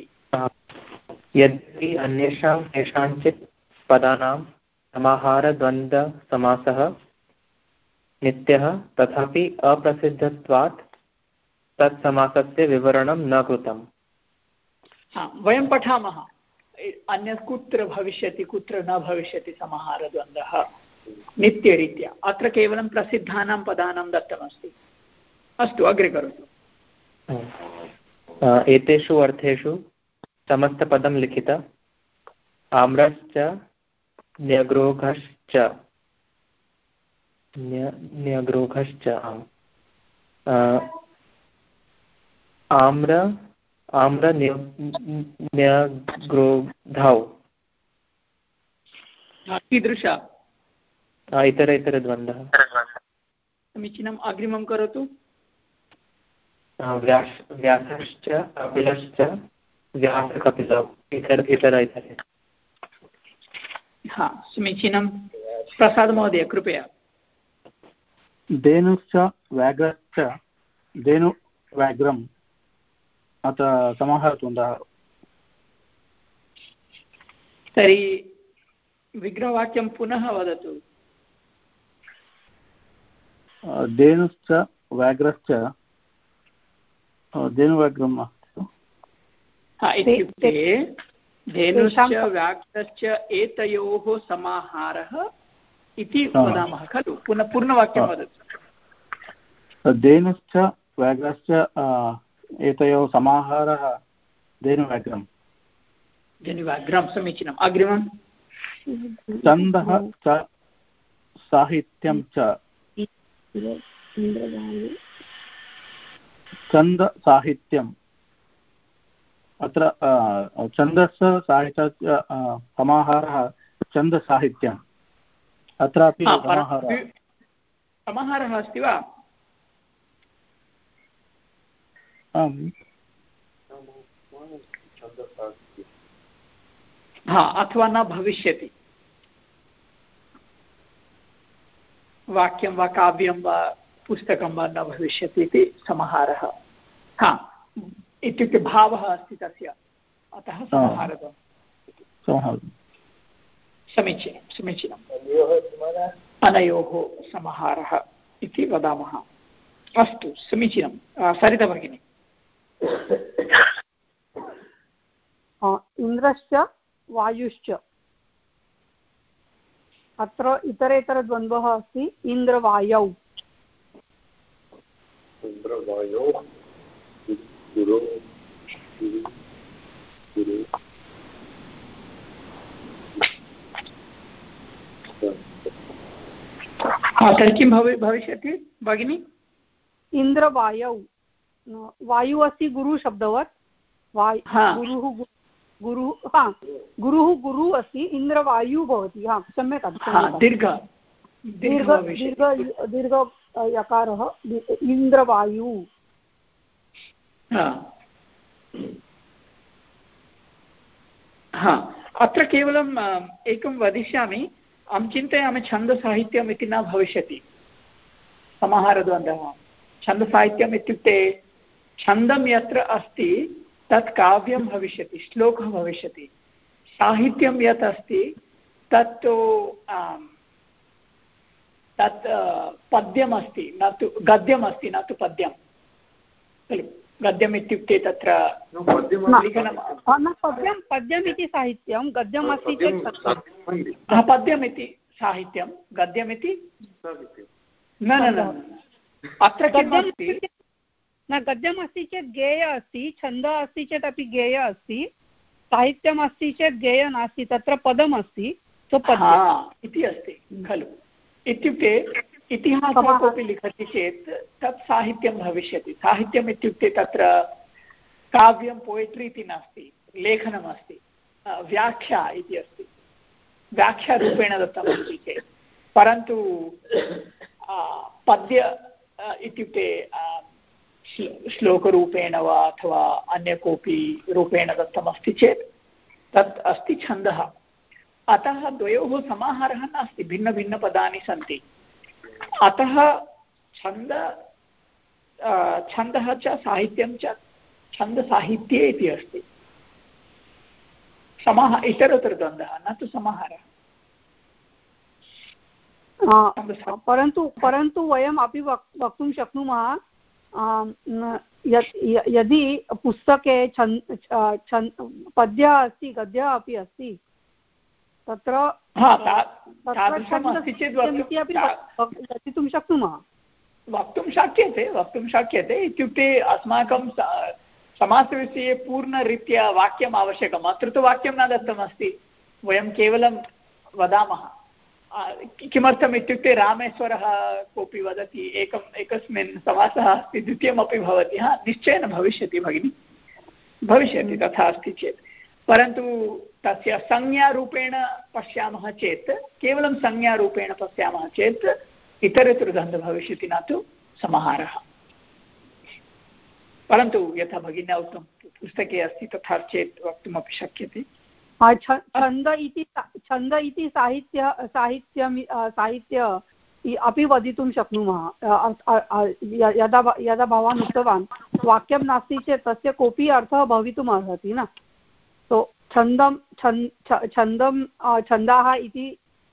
यद्यपि अन्येषां केषाञ्चित् पदानां समाहारद्वन्द्वसमासः नित्यः तथापि अप्रसिद्धत्वात् तत्समासस्य विवरणं न कृतम्। वयं पठामः अन्यत् कुत्र भविष्यति कुत्र न भविष्यति समाहारद्वन्द्वः नित्यरीत्या। अत्र केवलं प्रसिद्धानां पदानां दत्तमस्ति। अस्तु अग्रे करोतु। एतेषु अर्थेषु समस्तपदं लिखित आम्रश्च न्यग्रोघश्च आम्रन्यग्रोधौ कीदृश इतरेतरद्वन्द्वः। समीचीनम्। अग्रिमं करोतु। व्यासश्च कपिलश्च व्यासकपिलौ इतरे। समीचीनं। प्रसाद महोदय कृपया। धेनुश्च व्याघ्रश्च धेनुव्याघ्रम् अत्र समाहारद्वन्द्वः। तर्हि विग्रहवाक्यं पुनः वदतु। धेनुश्च व्याघ्रश्च धेनुव्याघ्रम् इत्युक्ते धेनुश्च व्याघ्रश्च एतयोः समाहारः इति वदामः खलु। पुनः पूर्णवाक्यं वदतु। धेनुश्च व्याघ्रश्च एतयोः समाहारः धेनुव्याघ्रम्। धेनुव्याघ्रं समीचीनम्। अग्रिमं छन्दः च साहित्यं च छन्दसाहित्यम् अत्र छन्दस्य साहित्यस्य समाहारः छन्दसाहित्यम् अत्रापि समाहारः अस्ति वा? आम् अथवा न भविष्यति। वाक्यं वा काव्यं वा पुस्तकं वा न भविष्यति इति समाहारः। इत्युक्ते भावः अस्ति तस्य, अतः समाहारः। समीचीनम्। अनयोः समाहारः इति वदामः। अस्तु, समीचीनं। सरिता भगिनी। इन्द्रश्च वायुश्च, अत्र इतरेतरद्वन्द्वः अस्ति। इन्द्रवायौ तर्हि किं भविष्यति भगिनि? इन्द्रवायौ, वायु अस्ति गुरुशब्दवत्। गुरुः गुरु अस्ति, इन्द्रवायु भवति। सम्यक् दीर्घ यकारः इन्द्रवायु। अत्र केवलम् एकं वदिष्यामि। अहं चिन्तयामि छन्दसाहित्यम् इति न भविष्यति समाहारद्वन्द्वः। छन्दसाहित्यम् इत्युक्ते छन्दं यत्र अस्ति तत् काव्यं भविष्यति, श्लोकः भविष्यति। साहित्यं यत् अस्ति तत्तु तत् पद्यमस्ति, न तु गद्यमस्ति, न तु पद्यं खलु। गद्यम् इत्युक्ते तत्र पद्यम् इति साहित्यं, गद्यम् अस्ति चेत् पद्यम् इति साहित्यं, गद्यमिति न। अत्र गद्यम् अस्ति चेत् गेय अस्ति, छन्दः अस्ति चेत् अपि गेय अस्ति, साहित्यम् अस्ति चेत् गेय नास्ति, तत्र पदम् अस्ति इति अस्ति खलु। इत्युक्ते इतिहासः कोऽपि लिखति चेत् तत् साहित्यं भविष्यति। साहित्यम् इत्युक्ते तत्र काव्यं, पोयट्रि इति नास्ति, लेखनमस्ति, व्याख्या इति अस्ति। व्याख्यारूपेण दत्तमस्ति चेत्, परन्तु पद्य इत्युक्ते श्लोकरूपेण वा अथवा अन्य कोऽपि रूपेण दत्तमस्ति चेत् तत् अस्ति छन्दः। अतः द्वयोः समाहारः नास्ति, भिन्नभिन्नपदानि सन्ति। अतः छन्दः च साहित्यं च छन्दसाहित्ये इति अस्ति। इतरोत्तरद्वन्द्वः, न तु समाहारः। परन्तु वयम् अपि वक्तुं शक्नुमः, यदि पुस्तके पद्यः अस्ति, गद्यः अपि अस्ति, तत्र वक्तुं शक्नुमः। वक्तुं शक्यते इत्युक्ते अस्माकं समासविषये पूर्णरीत्या वाक्यम् आवश्यकम्। अत्र तु वाक्यं न दत्तमस्ति, वयं केवलं वदामः। किमर्थम् इत्युक्ते रामेश्वरः कोऽपि वदति, एकस्मिन् समासः अस्ति, द्वितीयमपि भवति। निश्चयेन भविष्यति भगिनि, भविष्यति तथा अस्ति चेत्। परन्तु तस्य संज्ञारूपेण पश्यामः चेत्, केवलं संज्ञारूपेण पश्यामः चेत् इतरेतरद्वन्द्वः भविष्यति, न तु समाहारः। परन्तु यथा भगिन्या उक्तं पुस्तके अस्ति तथा चेत् वक्तुमपि शक्यते। छन्द इति साहित्य अपि वदितुं शक्नुमः। यदा भवान् उक्तवान् वाक्यं नास्ति चेत् तस्य कोऽपि अर्थः भवितुम् अर्हति न। तो छन्दाः इति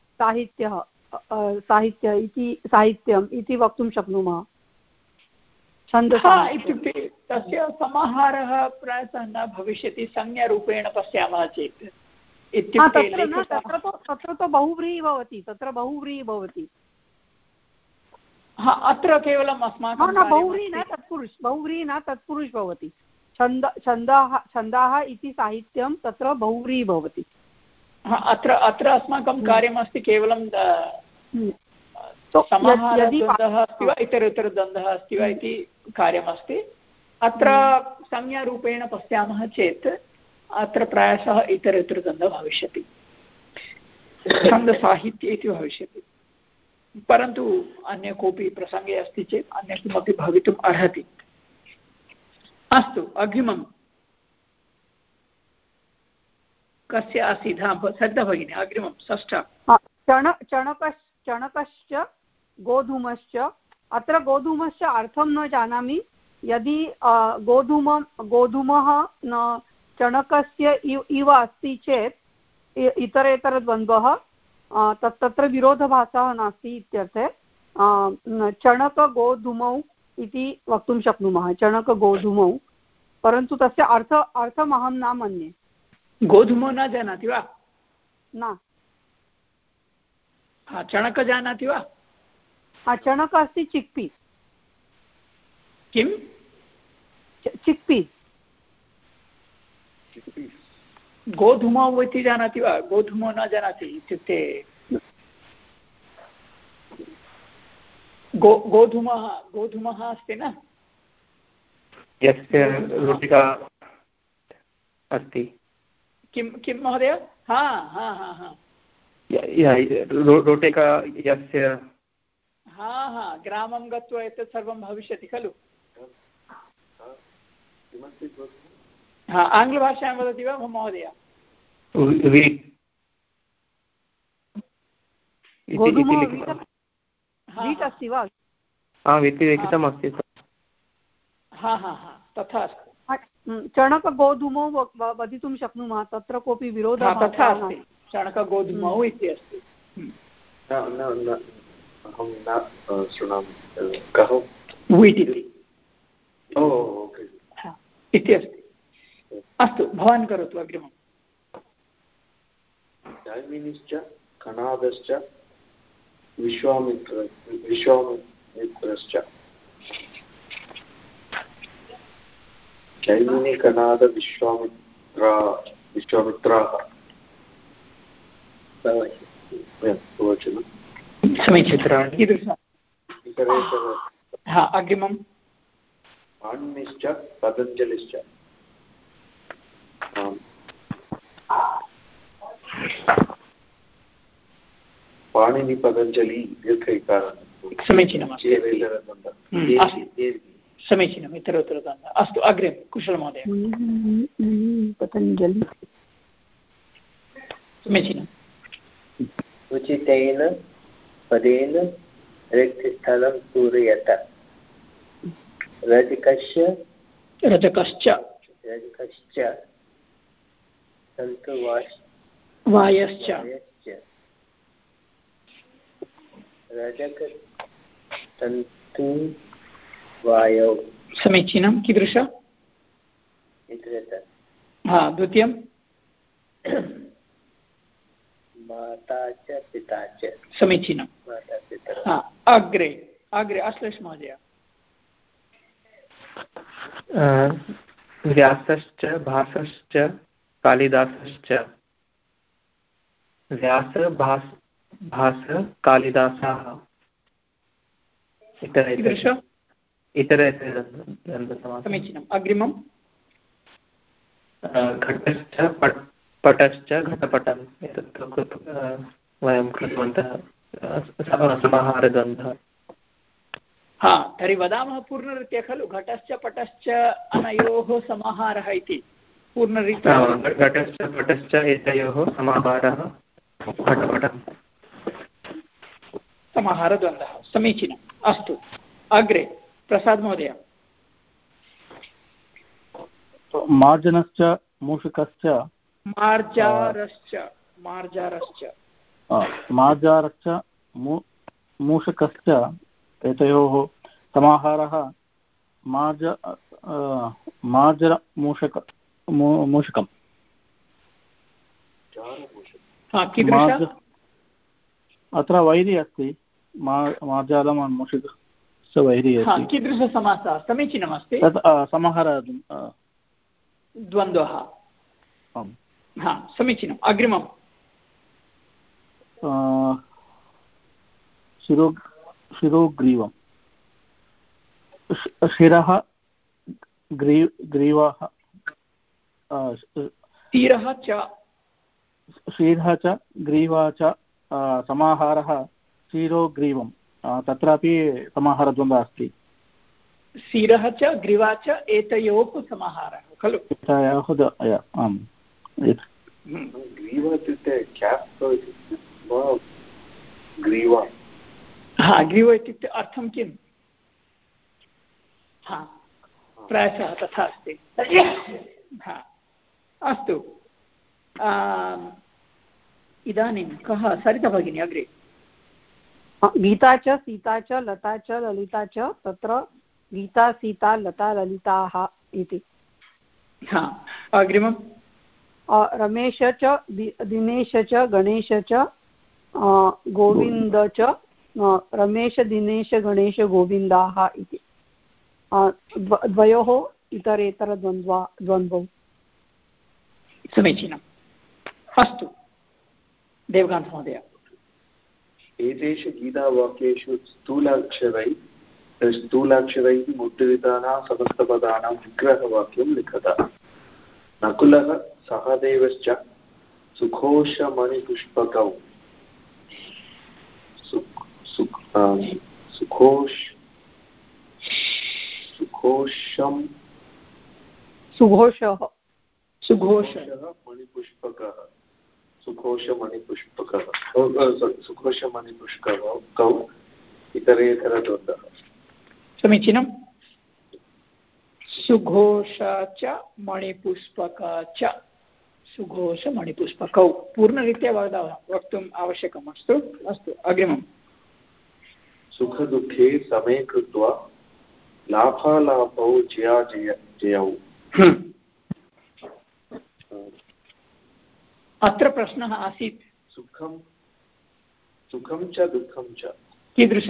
साहित्यम् इति वक्तुं शक्नुमः। इत्युक्ते तस्य समाहारः प्रायशः न भविष्यति संज्ञारूपेण पश्यामः चेत्। तत्र तु बहुव्रीहि भवति, अत्र केवलम् अस्माकं बहुव्रीहि न तत्पुरुष भवति। छन्दाः इति साहित्यं तत्र बहुव्रीहि भवति। अत्र अस्माकं कार्यमस्ति केवलं समाहारद्वन्द्वः अस्ति वा इतरोत्तरद्वन्द्वः अस्ति वा इति कार्यमस्ति। अत्र संज्ञारूपेण पश्यामः चेत् अत्र प्रायशः इतरोत्तरद्वन्द्वः भविष्यति, छन्दसाहित्ये इति भविष्यति। परन्तु अन्य कोऽपि प्रसङ्गे अस्ति चेत् अन्य किमपि भवितुम् अर्हति। अस्तु, अग्रिमं कस्य आसीत्? सरिता भगिनी, अग्रिमं षष्ठ। चणकश्च गोधूमश्च। अत्र गोधूमस्य अर्थं न जानामि। यदि गोधूमः न चणकस्य इव अस्ति चेत् इतरेतरद्वन्द्वः तत्र विरोधभासः नास्ति इत्यर्थे चणकगोधूमौ इति वक्तुं शक्नुमः, चणकगोधूमौ। परन्तु तस्य अर्थम् अहं न मन्ये। गोधूमो न जानाति वा? न। चणक जानाति वा? चणक अस्ति चिक्पी। किं? चिक्पी। गोधूमौ इति जानाति वा? गोधूमो न जानाति इत्युक्ते गोधूमः अस्ति न, यस्य रोटिका अस्ति। किं महोदय? रोटिका यस्य ग्रामं गत्वा एतत् सर्वं भविष्यति खलु। आङ्ग्लभाषायां वदति वा महोदय? वीट् अस्ति वा? लिखितमस्ति। तथा अस्ति। चणकगोधूमौ वदितुं शक्नुमः, तत्र कोऽपि विरोधः तथा अस्ति। चणकगोधूमौ इति अस्ति। अहं न शृणोमि। कः? वीट् इति अस्ति। अस्तु, भवान् करोतु अग्रिमम्। जैमिनिश्च कणादश्च विश्वामित्रश्च। जैमिनि कणाद विश्वामित्राः। समीचीनं। अग्रिमं पाणिनिश्च पतञ्जलिश्च। पाणिनि पतञ्जलि दीर्घैकारः। समीचीनमस्ति। समीचीनम्, इतरोत्तरद्वन्द्वः। अस्तु, अग्रे कुशल महोदय। पतञ्जलि। समीचीनम्। उचितेन पदेन रिक्तस्थलं पूरयत। रजकश्च वायश्च। रजकतन्तु वायौ। समीचीनं। कीदृश? द्वितीयं माता च पिता च। समीचीनं। माता पिता। अग्रे अश्लेष महोदय। व्यासश्च भासश्च कालिदासश्च। व्यास भास कालिदासाः। समीचीनम्। अग्रिमं घटश्च पटश्च घटपटम्। एतत् वयं कृतवन्तः समाहारद्वन्द्वः। तर्हि वदामः पूर्णरीत्या खलु, घटश्च पटश्च अनयोः समाहारः इति पूर्णरीत्या। घटश्च पटश्च एतयोः समाहारः घटपटम्। समाहारद्वन्द्वः। समीचीनम्। अस्तु, अग्रे प्रसाद महोदय। मार्जनश्च मूषकश्च मार्जारश्च मूषकश्च एतयोः समाहारः मूषकम् अत्र वैरी अस्ति मार्जालं मूषकस्य वैरी अस्ति कीदृशसमासः समीचीनमस्ति तत् समाहार द्वन्द्वः समीचीनम् अग्रिमम् शिरोग्रीवं शिरः ग्रीवः शिरः च ग्रीवा च समाहारः शिरोग्रीवं तत्रापि समाहारद्वन्द्वः अस्ति शिरः च ग्रीवा च एतयोः समाहारः खलु आम् ग्रीवा इत्युक्ते क्याप् ग्रीवा ग्रीव इत्युक्ते अर्थं किम् प्रायशः तथा अस्ति अस्तु इदानीं कः सरिता भगिनी अग्रे गीता च सीता च लता च ललिता च तत्र गीता सीता लता ललिताः इति अग्रिमं रमेश च दिनेश च गणेश च गोविन्द च रमेश दिनेश गणेश गोविन्दाः इति द्वयोः इतरेतरद्वन्द्वौ समीचीनम् अस्तु देवकान्त महोदय एतेषु गीतावाक्येषु स्थूलाक्षरैः मुद्रितानां समस्तपदानां विग्रहवाक्यं लिखतः नकुलः सहदेवश्च सुघोषमणिपुष्पकौ सुघोषमणिपुष्पकौ इतरेतरद्वन्द्वः समीचीनं सुघोष च मणिपुष्पक च सुघोषमणिपुष्पकौ पूर्णरीत्या वक्तुम् आवश्यकम् अस्तु अग्रिमं सुखदुःखे समे कृत्वा लाभालाभौ जयाजयौ अत्र प्रश्नः आसीत् सुखं च दुःखं च कीदृश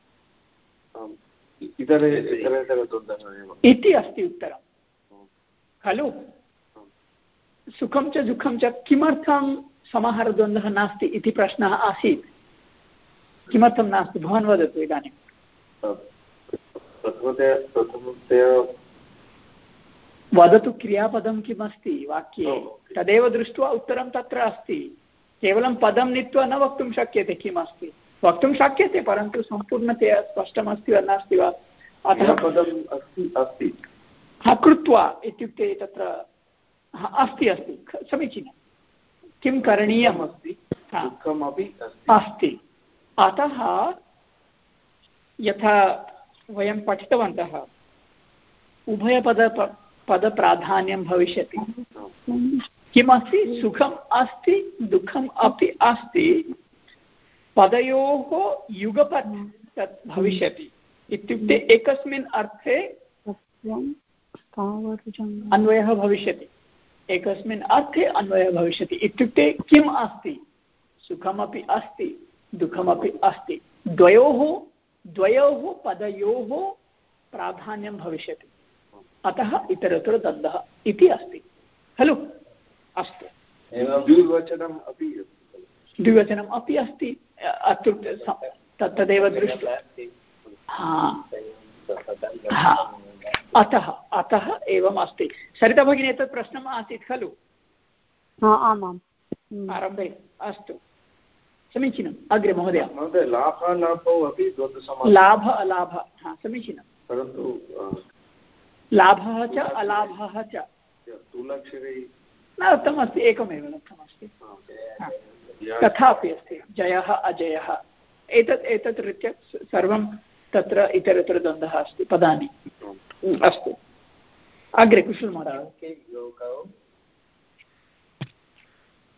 इतरेतरद्वन्द्वः इति अस्ति उत्तरं खलु सुखं च दुःखं च किमर्थं समाहारद्वन्द्वः नास्ति इति प्रश्नः आसीत् किमर्थं नास्ति भवान् वदतु इदानीं प्रथमतया वदतु क्रियापदं किमस्ति वाक्ये तदेव दृष्ट्वा उत्तरं तत्र अस्ति केवलं पदं नीत्वा न वक्तुं शक्यते किमस्ति वक्तुं शक्यते परन्तु सम्पूर्णतया स्पष्टमस्ति वा नास्ति वा अतः पदम् अस्ति कृत्वा इत्युक्ते तत्र अस्ति समीचीनं किं करणीयम् अस्ति अतः यथा वयं पठितवन्तः उभयपदप्राधान्यं भविष्यति किमस्ति सुखम् अस्ति दुःखम् अपि अस्ति पदयोः युगपत् तत् भविष्यति इत्युक्ते एकस्मिन् अर्थे अन्वयः भविष्यति एकस्मिन् अर्थे अन्वयः भविष्यति इत्युक्ते किम् अस्ति सुखमपि अस्ति दुःखमपि अस्ति द्वयोः पदयोः प्राधान्यं भविष्यति अतः इतरत्र द्वन्द्वः इति अस्ति खलु अस्तु द्विवचनम् अपि अस्ति तदेव दृष्ट्वा अतः एवम् अस्ति सरिता भगिनी एतत् प्रश्नम् आसीत् खलु आमाम् आरम्भे अस्तु समीचीनम् अग्रे महोदय लाभालाभौ अपि लाभ अलाभ समीचीनं परन्तु लाभः च अलाभः च न उक्तमस्ति एकमेव उक्तमस्ति तथापि अस्ति जयः अजयः एतत् रीत्या सर्वं तत्र इतरत्र द्वन्द्वः अस्ति पदानि अस्तु अग्रे कुशल महोदय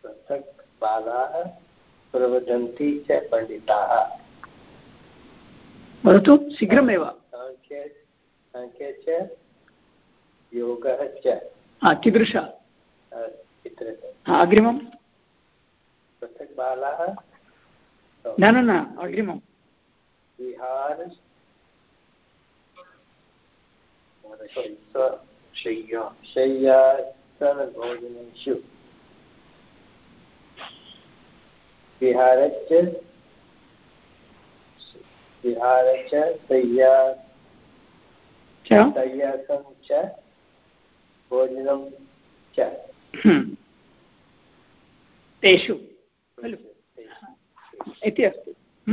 पृथक् बालाः प्रवदन्ति च पण्डिताः। वदतु शीघ्रमेव। साङ्ख्ये च योगः च। कीदृश? अग्रिमं पृथक् बालाः न अग्रिमं विहार शय्यासनभोजनेषु विहारश्च शय्यासनं च भोजनं च तेषु खलु इति अस्ति।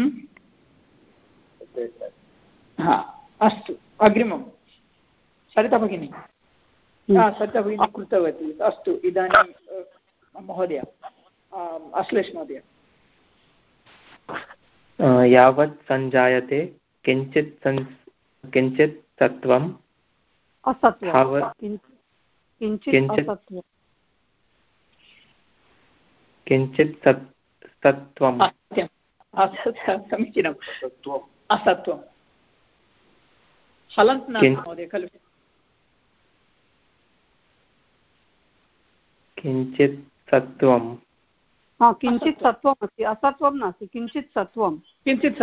अस्तु अग्रिमं सरिता भगिनी कृतवती। अस्तु इदानीं महोदय अश्लेष महोदय। यावत् सञ्जायते किञ्चित् सत्त्वम् किञ्चित् सत्त्वम् समीचीनम् असत्त्वं हलन्त् नास्ति महोदय खलु। किञ्चित् सत्त्वं किञ्चित् सत्त्वम् अस्ति, असत्त्वं नास्ति, किञ्चित् सत्त्वं। किञ्चित्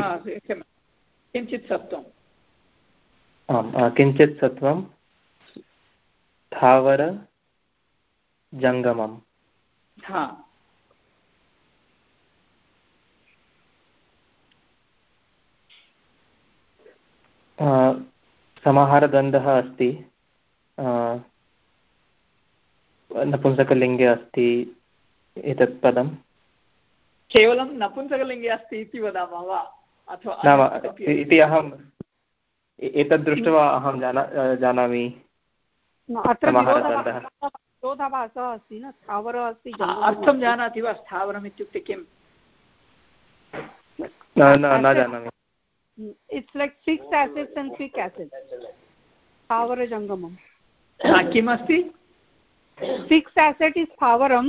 सत्त्वम् आम् किञ्चित् सत्त्वं स्थावरजङ्गमम्। समाहारद्वन्द्वः अस्ति, नपुंसकलिङ्गे अस्ति एतत् पदं। केवलं नपुंसकलिङ्गे अस्ति इति वदामः वा अथवा इति अहम् एतद् दृष्ट्वा अहं जानामि। विरोधाभासः अस्ति न, स्थावरः अस्ति। अर्थं जानाति वा स्थावरम् इत्युक्ते किम्? न जानामि। It's like fixed assets and quick assets. स्थावरजङ्गमम् किम् अस्ति? Fixed asset is स्थावरम्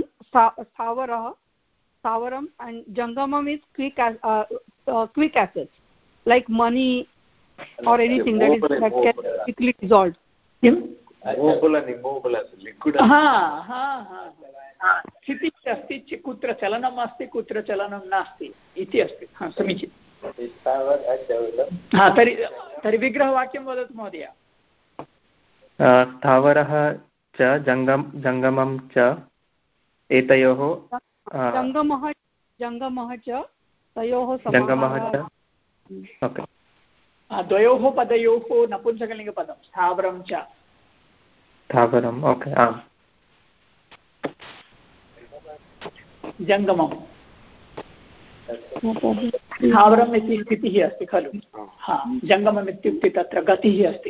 and jangamam is quick assets like money or anything that can quickly dissolved. Mobile and immobile as liquid. स्थितिः अस्ति कुत्र चलनम् अस्ति कुत्र चलनं नास्ति इति अस्ति। समीचीनं। तर्हि विग्रहवाक्यं वदतु महोदय। स्थावरः च जङ्गमं च एतयोः जङ्गमः च तयोः द्वयोः पदयोः नपुंसकलिङ्गपदं स्थावरं च। स्थावरम् ओके आम्। जङ्गमम् स्थावरम् इति स्थितिः अस्ति खलु। जङ्गमम् इत्युक्ते तत्र गतिः अस्ति।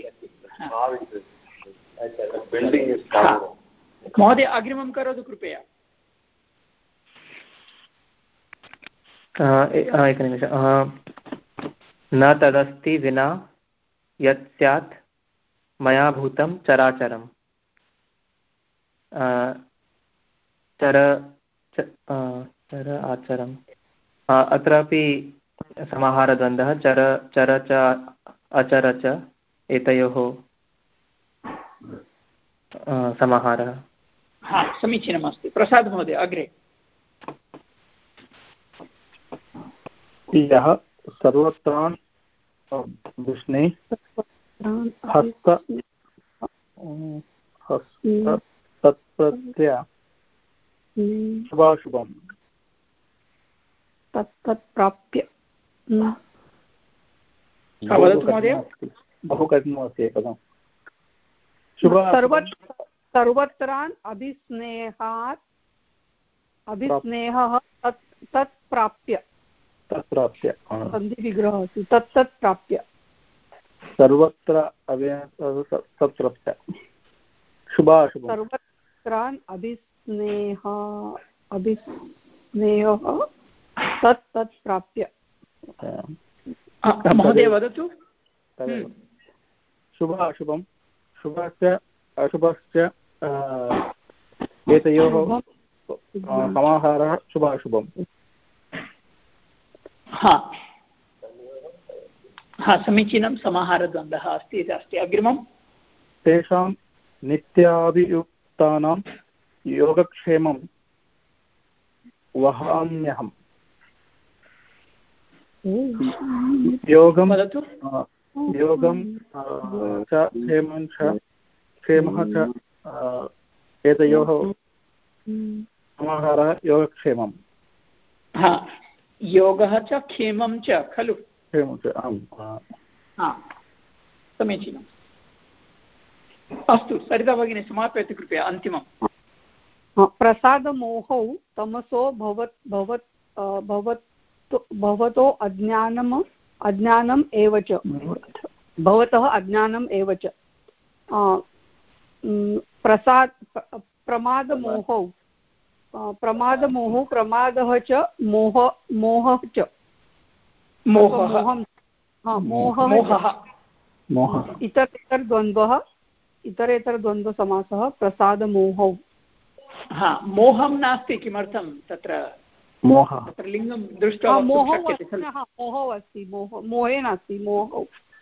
महोदय अग्रिमं करोतु कृपया। एकनिमिषं। न तदस्ति विना यत् स्यात् मया भूतं चराचरम्। चर आचरम् अत्रापि समाहारद्वन्द्वः चर च अचर च एतयोः समाहारः। समीचीनमस्ति। प्रसाद महोदय अग्रे। यः सर्वत्रान् विष्णे हस्त तत्प्रत्य शुभाशुभम् तत्प्राप्य बहु कठिनमस्ति एकदा। सर्वत्रान् अभिस्नेहः तत्प्राप्य सन्धिविग्रहः अस्ति तत्प्राप्य सर्वत्र तत्प्राप्य शुभाशुभम्। सर्वत्रान् अभिस्नेहः तत्प्राप्य। महोदय वदतु। शुभाशुभं शुभस्य अशुभस्य एतयोः समाहारः शुभाशुभम्। समीचीनं। समाहारद्वन्द्वः अस्ति इति अस्ति। अग्रिमं तेषां नित्याभियुक्तानां योगक्षेमं वहाम्यहम्। योगं च क्षेमं च क्षेमः च एतयोः समाहारः योगक्षेमम्। योगः च क्षेमं च खलु? क्षेमं च आम्। समीचीनम्। अस्तु सरिता भगिनी समापयतु कृपया अन्तिमं। प्रसादमोहौ तमसो भवतो अज्ञानम् एव च भवतः अज्ञानम् एव च। प्रमादमोहौ प्रमादः च मोहः च इतरेतरद्वन्द्वसमासः प्रसादमोहौ। मोहं नास्ति। किमर्थं तत्र लिङ्गं दृष्ट्वा मोहौ अस्ति। मोहे नास्ति मोहौ।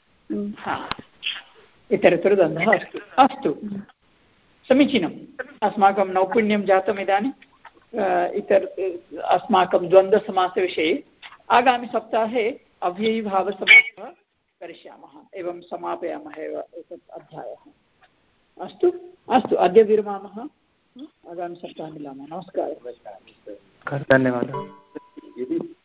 इतरेतरद्वन्द्वः अस्ति। अस्तु समीचीनम्। अस्माकं नैपुण्यं जातम् इदानीम् अस्माकं द्वन्द्वसमासविषये। आगामिसप्ताहे अव्ययीभावसमासः करिष्यामः। एवं समापयामः एव एतत् अध्यायः। अस्तु अद्य विरमामः। आगामिसप्ताहे मिलामः। नमस्कारः। धन्यवादः।